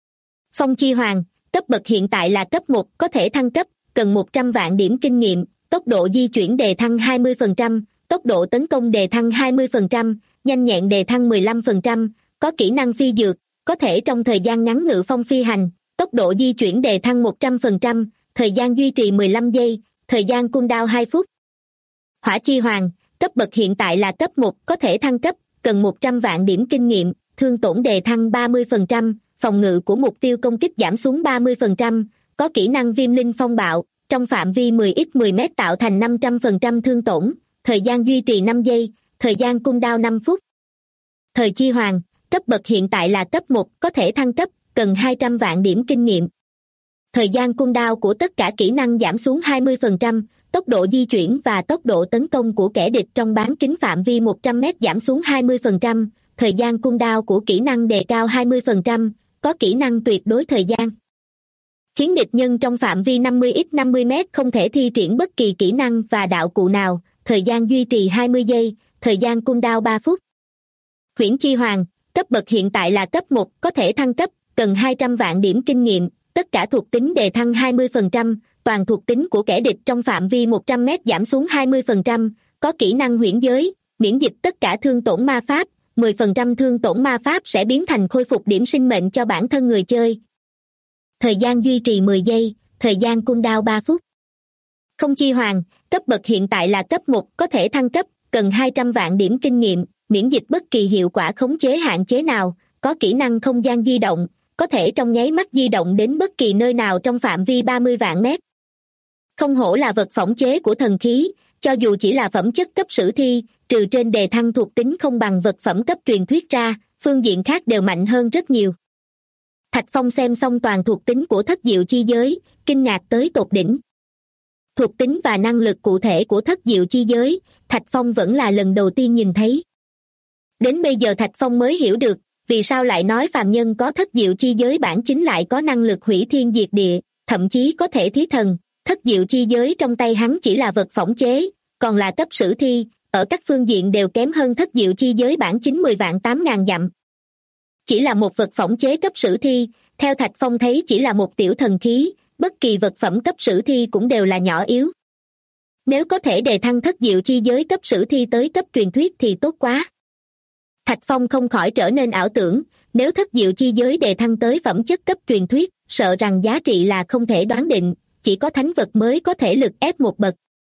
Phong chi hoàng, cấp bậc hiện tại là cấp 1, có thể thăng cấp, cần 100 vạn điểm kinh nghiệm, tốc độ di chuyển đề thăng 20%, tốc độ tấn công đề thăng 20%, nhanh nhẹn đề thăng 15%, có kỹ năng phi dược, có thể trong thời gian ngắn ngự phong phi hành, tốc độ di chuyển đề thăng 100%, thời gian duy trì 15 giây, thời gian cooldown 2 phút. Hỏa chi hoàng, cấp bậc hiện tại là cấp 1, có thể thăng cấp, cần 100 vạn điểm kinh nghiệm, thương tổn đề thăng 30%, phòng ngự của mục tiêu công kích giảm xuống 30%, có kỹ năng viêm linh phong bạo, trong phạm vi 10x10 m tạo thành 500% thương tổn, thời gian duy trì 5 giây, thời gian cooldown 5 phút. Thời chi hoàng, cấp bậc hiện tại là cấp 1, có thể thăng cấp, cần 200 vạn điểm kinh nghiệm. Thời gian cooldown của tất cả kỹ năng giảm xuống 20%, tốc độ di chuyển và tốc độ tấn công của kẻ địch trong bán kính phạm vi 100 m giảm xuống 20%, thời gian cooldown của kỹ năng đề cao 20%, có kỹ năng tuyệt đối thời gian. Khiến địch nhân trong phạm vi 50x50 m không thể thi triển bất kỳ kỹ năng và đạo cụ nào, thời gian duy trì 20 giây, thời gian cooldown 3 phút. Huyễn chi hoàng, cấp bậc hiện tại là cấp 1, có thể thăng cấp, cần 200 vạn điểm kinh nghiệm, tất cả thuộc tính đề thăng 20%, toàn thuộc tính của kẻ địch trong phạm vi 100 m giảm xuống 20%, có kỹ năng huyễn giới, miễn dịch tất cả thương tổn ma pháp, 10% thương tổn ma pháp sẽ biến thành khôi phục điểm sinh mệnh cho bản thân người chơi. Thời gian duy trì 10 giây, thời gian cooldown 3 phút. Không chi hoàng, cấp bậc hiện tại là cấp 1, có thể thăng cấp, cần 200 vạn điểm kinh nghiệm, miễn dịch bất kỳ hiệu quả khống chế hạn chế nào, có kỹ năng không gian di động, có thể trong nháy mắt di động đến bất kỳ nơi nào trong phạm vi 30 vạn mét. Không hổ là vật phỏng chế của thần khí, cho dù chỉ là phẩm chất cấp sử thi, trừ trên đề thăng thuộc tính không bằng vật phẩm cấp truyền thuyết ra, phương diện khác đều mạnh hơn rất nhiều. Thạch Phong xem xong toàn thuộc tính của thất diệu chi giới, kinh ngạc tới tột đỉnh. Thuộc tính và năng lực cụ thể của thất diệu chi giới, Thạch Phong vẫn là lần đầu tiên nhìn thấy. Đến bây giờ Thạch Phong mới hiểu được, vì sao lại nói phàm nhân có thất diệu chi giới bản chính lại có năng lực hủy thiên diệt địa, thậm chí có thể thí thần. Thất diệu chi giới trong tay hắn chỉ là vật phỏng chế, còn là cấp sử thi, ở các phương diện đều kém hơn thất diệu chi giới bản chính 10 vạn 8.000 dặm. Chỉ là một vật phỏng chế cấp sử thi, theo Thạch Phong thấy chỉ là một tiểu thần khí, bất kỳ vật phẩm cấp sử thi cũng đều là nhỏ yếu. Nếu có thể đề thăng thất diệu chi giới cấp sử thi tới cấp truyền thuyết thì tốt quá. Thạch Phong không khỏi trở nên ảo tưởng, nếu thất diệu chi giới đề thăng tới phẩm chất cấp truyền thuyết, sợ rằng giá trị là không thể đoán định, chỉ có thánh vật mới có thể lực ép một bậc.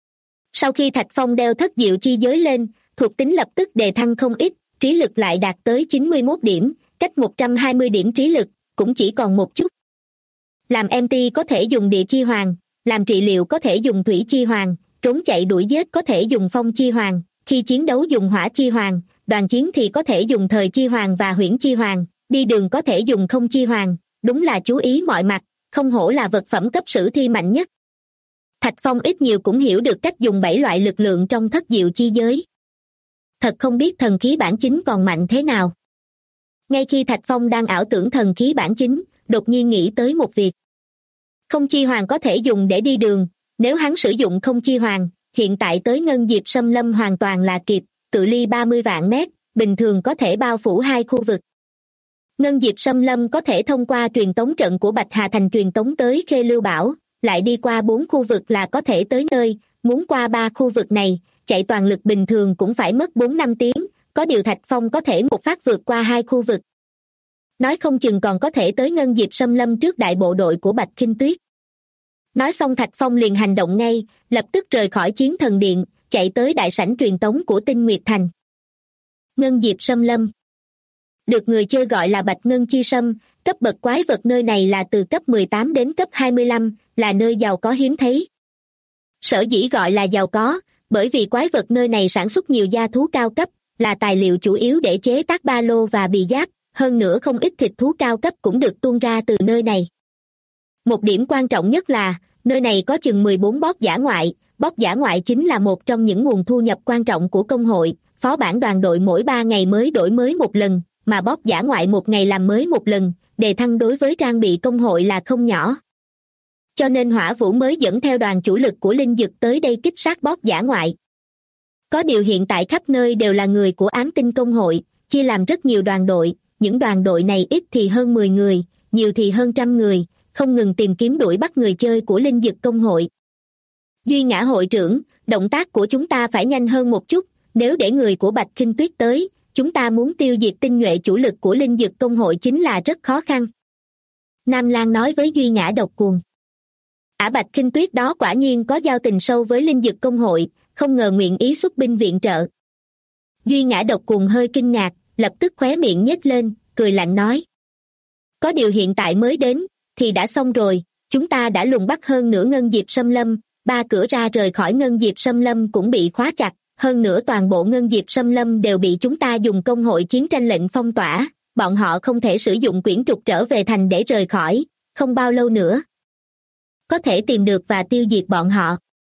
Sau khi Thạch Phong đeo thất diệu chi giới lên, thuộc tính lập tức đề thăng không ít, trí lực lại đạt tới 91 điểm, cách 120 điểm trí lực, cũng chỉ còn một chút. Làm MT có thể dùng địa chi hoàng, làm trị liệu có thể dùng thủy chi hoàng, trốn chạy đuổi giết có thể dùng phong chi hoàng, khi chiến đấu dùng hỏa chi hoàng, đoàn chiến thì có thể dùng thời chi hoàng và huyễn chi hoàng, đi đường có thể dùng không chi hoàng, đúng là chú ý mọi mặt, không hổ là vật phẩm cấp sử thi mạnh nhất. Thạch Phong ít nhiều cũng hiểu được cách dùng 7 loại lực lượng trong thất diệu chi giới. Thật không biết thần khí bản chính còn mạnh thế nào. Ngay khi Thạch Phong đang ảo tưởng thần khí bản chính, đột nhiên nghĩ tới một việc. Không chi hoàng có thể dùng để đi đường, nếu hắn sử dụng không chi hoàng, hiện tại tới Ngân Diệp Xâm Lâm hoàn toàn là kịp, cự ly 30 vạn mét, bình thường có thể bao phủ 2 khu vực. Ngân Diệp Xâm Lâm có thể thông qua truyền tống trận của Bạch Hà Thành truyền tống tới Khê Lưu Bảo, lại đi qua 4 khu vực là có thể tới nơi, muốn qua 3 khu vực này, chạy toàn lực bình thường cũng phải mất 4-5 tiếng, có điều Thạch Phong có thể một phát vượt qua 2 khu vực. Nói không chừng còn có thể tới Ngân Diệp Xâm Lâm trước đại bộ đội của Bạch Khinh Tuyết. Nói xong Thạch Phong liền hành động ngay, lập tức rời khỏi Chiến Thần Điện, chạy tới đại sảnh truyền tống của Tinh Nguyệt Thành. Ngân Diệp Xâm Lâm được người chơi gọi là Bạch Ngân Chi Sâm, cấp bậc quái vật nơi này là từ cấp 18 đến cấp 25, là nơi giàu có hiếm thấy. Sở dĩ gọi là giàu có, bởi vì quái vật nơi này sản xuất nhiều da thú cao cấp, là tài liệu chủ yếu để chế tác ba lô và bì giáp, hơn nữa không ít thịt thú cao cấp cũng được tuôn ra từ nơi này. Một điểm quan trọng nhất là, nơi này có chừng 14 boss dã ngoại, boss dã ngoại chính là một trong những nguồn thu nhập quan trọng của công hội, phó bản đoàn đội mỗi 3 ngày mới đổi mới một lần, mà boss dã ngoại một ngày làm mới một lần, đề thăng đối với trang bị công hội là không nhỏ. Cho nên Hỏa Vũ mới dẫn theo đoàn chủ lực của Linh Dực tới đây kích sát boss dã ngoại. Có điều hiện tại khắp nơi đều là người của Ám Tinh công hội, chia làm rất nhiều đoàn đội, những đoàn đội này ít thì hơn 10 người, nhiều thì hơn 100 người, không ngừng tìm kiếm đuổi bắt người chơi của Linh Dực công hội. Duy Ngã hội trưởng, động tác của chúng ta phải nhanh hơn một chút, nếu để người của Bạch Khinh Tuyết tới, chúng ta muốn tiêu diệt tinh nhuệ chủ lực của Linh Dực công hội chính là rất khó khăn. Nam Lan nói với Duy Ngã độc cuồng. Bạch Khinh Tuyết đó quả nhiên có giao tình sâu với Linh Dực công hội, không ngờ nguyện ý xuất binh viện trợ. Duy Ngã Độc Cuồng hơi kinh ngạc, lập tức khóe miệng nhếch lên, cười lạnh nói. Có điều hiện tại mới đến, thì đã xong rồi, chúng ta đã lùng bắt hơn nửa Ngân Diệp Xâm Lâm, 3 cửa ra rời khỏi Ngân Diệp Xâm Lâm cũng bị khóa chặt, hơn nữa toàn bộ Ngân Diệp Xâm Lâm đều bị chúng ta dùng công hội chiến tranh lệnh phong tỏa, bọn họ không thể sử dụng quyển trục trở về thành để rời khỏi, không bao lâu nữa có thể tìm được và tiêu diệt bọn họ.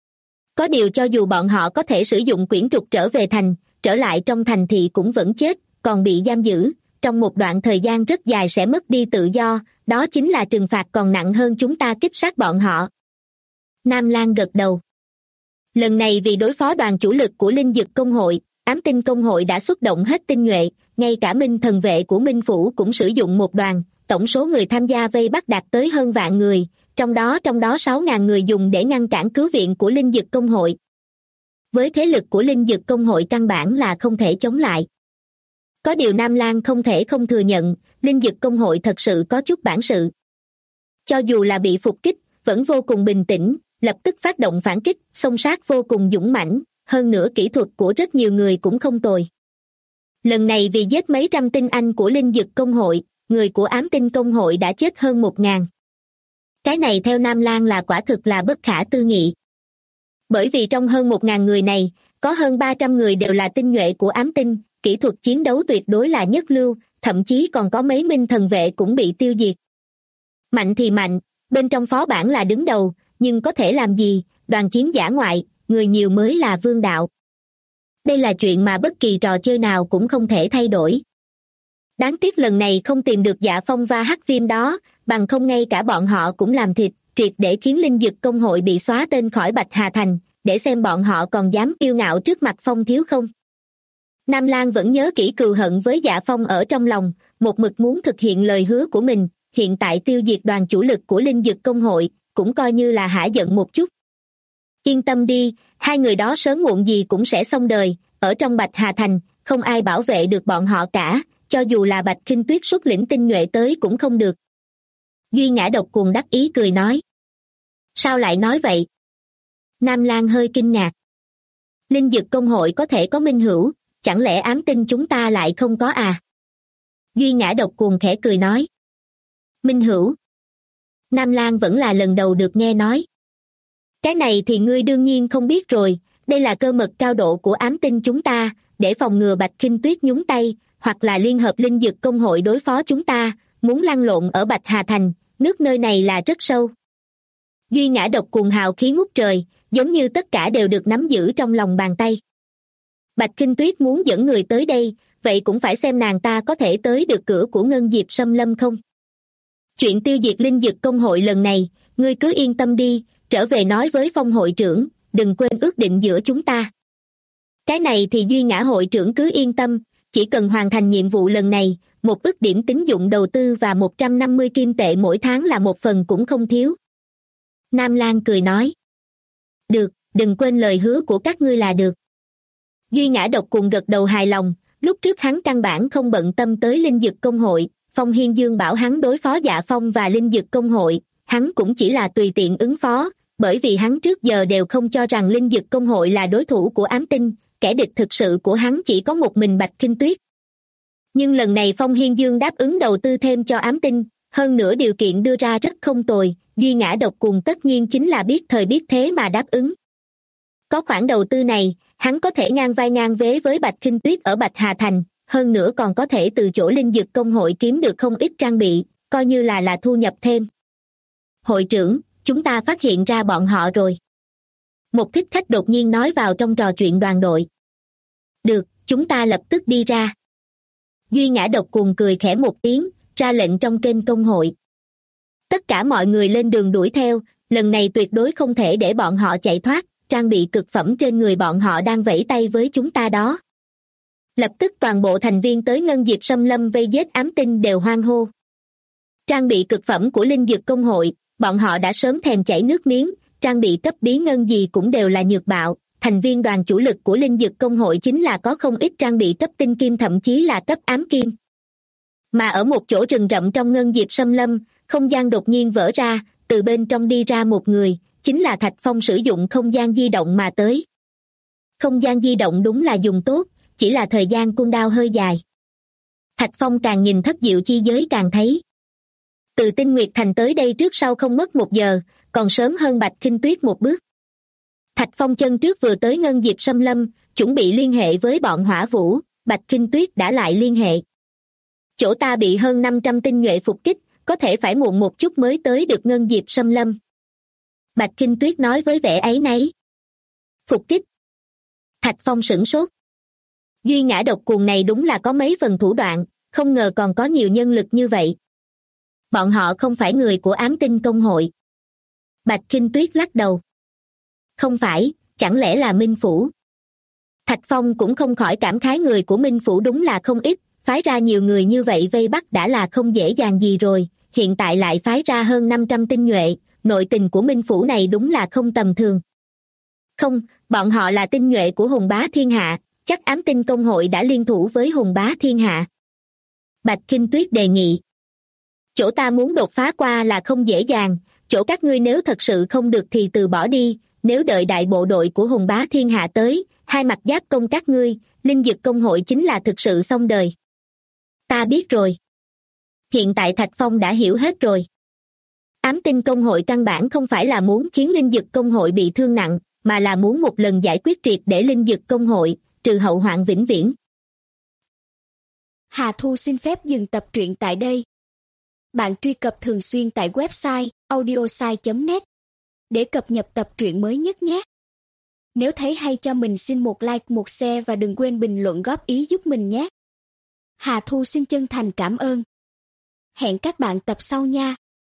Có điều cho dù bọn họ có thể sử dụng quyển trục trở về thành, trở lại trong thành thì cũng vẫn chết, còn bị giam giữ, trong một đoạn thời gian rất dài sẽ mất đi tự do, đó chính là trừng phạt còn nặng hơn chúng ta kích sát bọn họ. Nam Lan gật đầu. Lần này vì đối phó đoàn chủ lực của Linh Dực Công hội, Ám Tinh Công hội đã xuất động hết tinh nhuệ, ngay cả Minh Thần Vệ của Minh Phủ cũng sử dụng một đoàn, tổng số người tham gia vây bắt đạt tới hơn vạn người, trong đó 6.000 người dùng để ngăn cản cứu viện của Linh Dực Công hội. Với thế lực của Linh Dực Công hội căn bản là không thể chống lại. Có điều Nam Lan không thể không thừa nhận, Linh Dực Công hội thật sự có chút bản sự. Cho dù là bị phục kích, vẫn vô cùng bình tĩnh, lập tức phát động phản kích, xông sát vô cùng dũng mãnh, hơn nữa kỹ thuật của rất nhiều người cũng không tồi. Lần này vì giết mấy trăm tinh anh của Linh Dực Công hội, người của Ám Tinh Công hội đã chết hơn 1.000. Cái này theo Nam Lan là quả thực là bất khả tư nghị. Bởi vì trong hơn 1.000 người này, có hơn 300 người đều là tinh nhuệ của Ám Tinh, kỹ thuật chiến đấu tuyệt đối là nhất lưu, thậm chí còn có mấy Minh Thần Vệ cũng bị tiêu diệt. Mạnh thì mạnh, bên trong phó bản là đứng đầu, nhưng có thể làm gì, đoàn chiến dã ngoại, người nhiều mới là vương đạo. Đây là chuyện mà bất kỳ trò chơi nào cũng không thể thay đổi. Đáng tiếc lần này không tìm được Dạ Phong và Hắc Viêm đó, bằng không ngay cả bọn họ cũng làm thịt, triệt để khiến Linh Dực Công hội bị xóa tên khỏi Bạch Hà Thành, để xem bọn họ còn dám kiêu ngạo trước mặt Phong thiếu không. Nam Lan vẫn nhớ kỹ cừu hận với Dạ Phong ở trong lòng, một mực muốn thực hiện lời hứa của mình, hiện tại tiêu diệt đoàn chủ lực của Linh Dực Công hội, cũng coi như là hả giận một chút. Yên tâm đi, hai người đó sớm muộn gì cũng sẽ xong đời, ở trong Bạch Hà Thành, không ai bảo vệ được bọn họ cả, cho dù là Bạch Khinh Tuyết xuất lĩnh tinh nhuệ tới cũng không được. Duy Ngã Độc Cuồng đắc ý cười nói. Sao lại nói vậy? Nam Lan hơi kinh ngạc. Linh Dực Công hội có thể có minh hữu, chẳng lẽ Ám Tinh chúng ta lại không có à? Duy Ngã Độc Cuồng khẽ cười nói. Minh hữu? Nam Lan vẫn là lần đầu được nghe nói. Cái này thì ngươi đương nhiên không biết rồi, đây là cơ mật cao độ của Ám Tinh chúng ta, để phòng ngừa Bạch Khinh Tuyết nhúng tay, hoặc là liên hợp Linh Dực Công hội đối phó chúng ta, muốn lăn lộn ở Bạch Hà Thành, nước nơi này là rất sâu. Duy Ngã Độc Cuồng hào khí ngút trời, giống như tất cả đều được nắm giữ trong lòng bàn tay. Bạch Khinh Tuyết muốn dẫn người tới đây, vậy cũng phải xem nàng ta có thể tới được cửa của Ngân Diệp Xâm Lâm không. Chuyện tiêu diệt Linh Dực Công hội lần này, ngươi cứ yên tâm đi, trở về nói với Phong hội trưởng, đừng quên ước định giữa chúng ta. Cái này thì Duy Ngã hội trưởng cứ yên tâm, chỉ cần hoàn thành nhiệm vụ lần này, 1 ức điểm tín dụng đầu tư và 150 kim tệ mỗi tháng là 1 phần cũng không thiếu. Nam Lan cười nói. Được, đừng quên lời hứa của các ngươi là được. Duy Ngã Độc Cuồng gật đầu hài lòng, lúc trước hắn căn bản không bận tâm tới Linh Dực Công hội, Phong Hiên Dương bảo hắn đối phó Dạ Phong và Linh Dực Công hội, hắn cũng chỉ là tùy tiện ứng phó, bởi vì hắn trước giờ đều không cho rằng Linh Dực Công hội là đối thủ của Ám Tinh, kẻ địch thực sự của hắn chỉ có một mình Bạch Khinh Tuyết. Nhưng lần này Phong Hiên Dương đáp ứng đầu tư thêm cho Ám Tinh, hơn nữa điều kiện đưa ra rất không tồi, Duy Ngã Độc Cuồng tất nhiên chính là biết thời biết thế mà đáp ứng. Có khoản đầu tư này, hắn có thể ngang vai ngang vế với Bạch Khinh Tuyết ở Bạch Hà Thành, hơn nữa còn có thể từ chỗ Linh Dực Công hội kiếm được không ít trang bị, coi như là thu nhập thêm. Hội trưởng, chúng ta phát hiện ra bọn họ rồi. Một thích khách đột nhiên nói vào trong trò chuyện đoàn đội. Được, chúng ta lập tức đi ra. Duy Ngã Độc Cuồng cười khẽ một tiếng, ra lệnh trong kênh công hội. Tất cả mọi người lên đường đuổi theo, lần này tuyệt đối không thể để bọn họ chạy thoát, trang bị cực phẩm trên người bọn họ đang vẫy tay với chúng ta đó. Lập tức toàn bộ thành viên tới Ngân Diệp Xâm Lâm vây giết Ám Tinh đều hoan hô. Trang bị cực phẩm của Linh Dực Công hội, bọn họ đã sớm thèm chảy nước miếng, trang bị cấp bí ngân gì cũng đều là nhược bạo, thành viên đoàn chủ lực của Linh Dực Công hội chính là có không ít trang bị cấp tinh kim thậm chí là cấp ám kim. Mà ở một chỗ rừng rậm trong Ngân Diệp Xâm Lâm, không gian đột nhiên vỡ ra, từ bên trong đi ra một người, chính là Thạch Phong sử dụng không gian di động mà tới. Không gian di động đúng là dùng tốt, chỉ là thời gian cooldown hơi dài. Thạch Phong càng nhìn Thất Diệu Chi Giới càng thấy. Từ Tinh Nguyệt Thành tới đây trước sau không mất 1 giờ, còn sớm hơn Bạch Khinh Tuyết 1 bước. Thạch Phong chân trước vừa tới Ngân Diệp Xâm Lâm, chuẩn bị liên hệ với bọn Hỏa Vũ, Bạch Khinh Tuyết đã lại liên hệ. Chỗ ta bị hơn 500 tinh nhuệ phục kích, có thể phải muộn một chút mới tới được Ngân Diệp Xâm Lâm. Bạch Khinh Tuyết nói với vẻ áy náy. Phục kích. Thạch Phong sửng sốt. Duy Ngã độc cuồng này đúng là có mấy phần thủ đoạn, không ngờ còn có nhiều nhân lực như vậy. Bọn họ không phải người của Ám Tinh Công hội. Bạch Khinh Tuyết lắc đầu. Không phải, chẳng lẽ là Minh Phủ? Thạch Phong cũng không khỏi cảm khái người của Minh Phủ đúng là không ít, phái ra nhiều người như vậy vây bắt đã là không dễ dàng gì rồi, hiện tại lại phái ra hơn 500 tinh nhuệ, nội tình của Minh Phủ này đúng là không tầm thường. Không, bọn họ là tinh nhuệ của Hùng Bá Thiên Hạ, chắc Ám Tinh Công hội đã liên thủ với Hùng Bá Thiên Hạ. Bạch Khinh Tuyết đề nghị. Chỗ ta muốn đột phá qua là không dễ dàng, chỗ các ngươi nếu thật sự không được thì từ bỏ đi, nếu đợi đại bộ đội của Hùng Bá Thiên Hạ tới, hai mặt giáp công các ngươi, Linh Dực Công hội chính là thực sự xong đời. Ta biết rồi. Hiện tại Thạch Phong đã hiểu hết rồi. Ám Tinh Công hội căn bản không phải là muốn khiến Linh Dực Công hội bị thương nặng, mà là muốn một lần giải quyết triệt để Linh Dực Công hội, trừ hậu hoạn vĩnh viễn. Hà Thu xin phép dừng tập truyện tại đây. Bạn truy cập thường xuyên tại website audiosai.net để cập nhật tập truyện mới nhất nhé. Nếu thấy hay cho mình xin một like, một share và đừng quên bình luận góp ý giúp mình nhé. Hà Thu xin chân thành cảm ơn. Hẹn các bạn tập sau nha.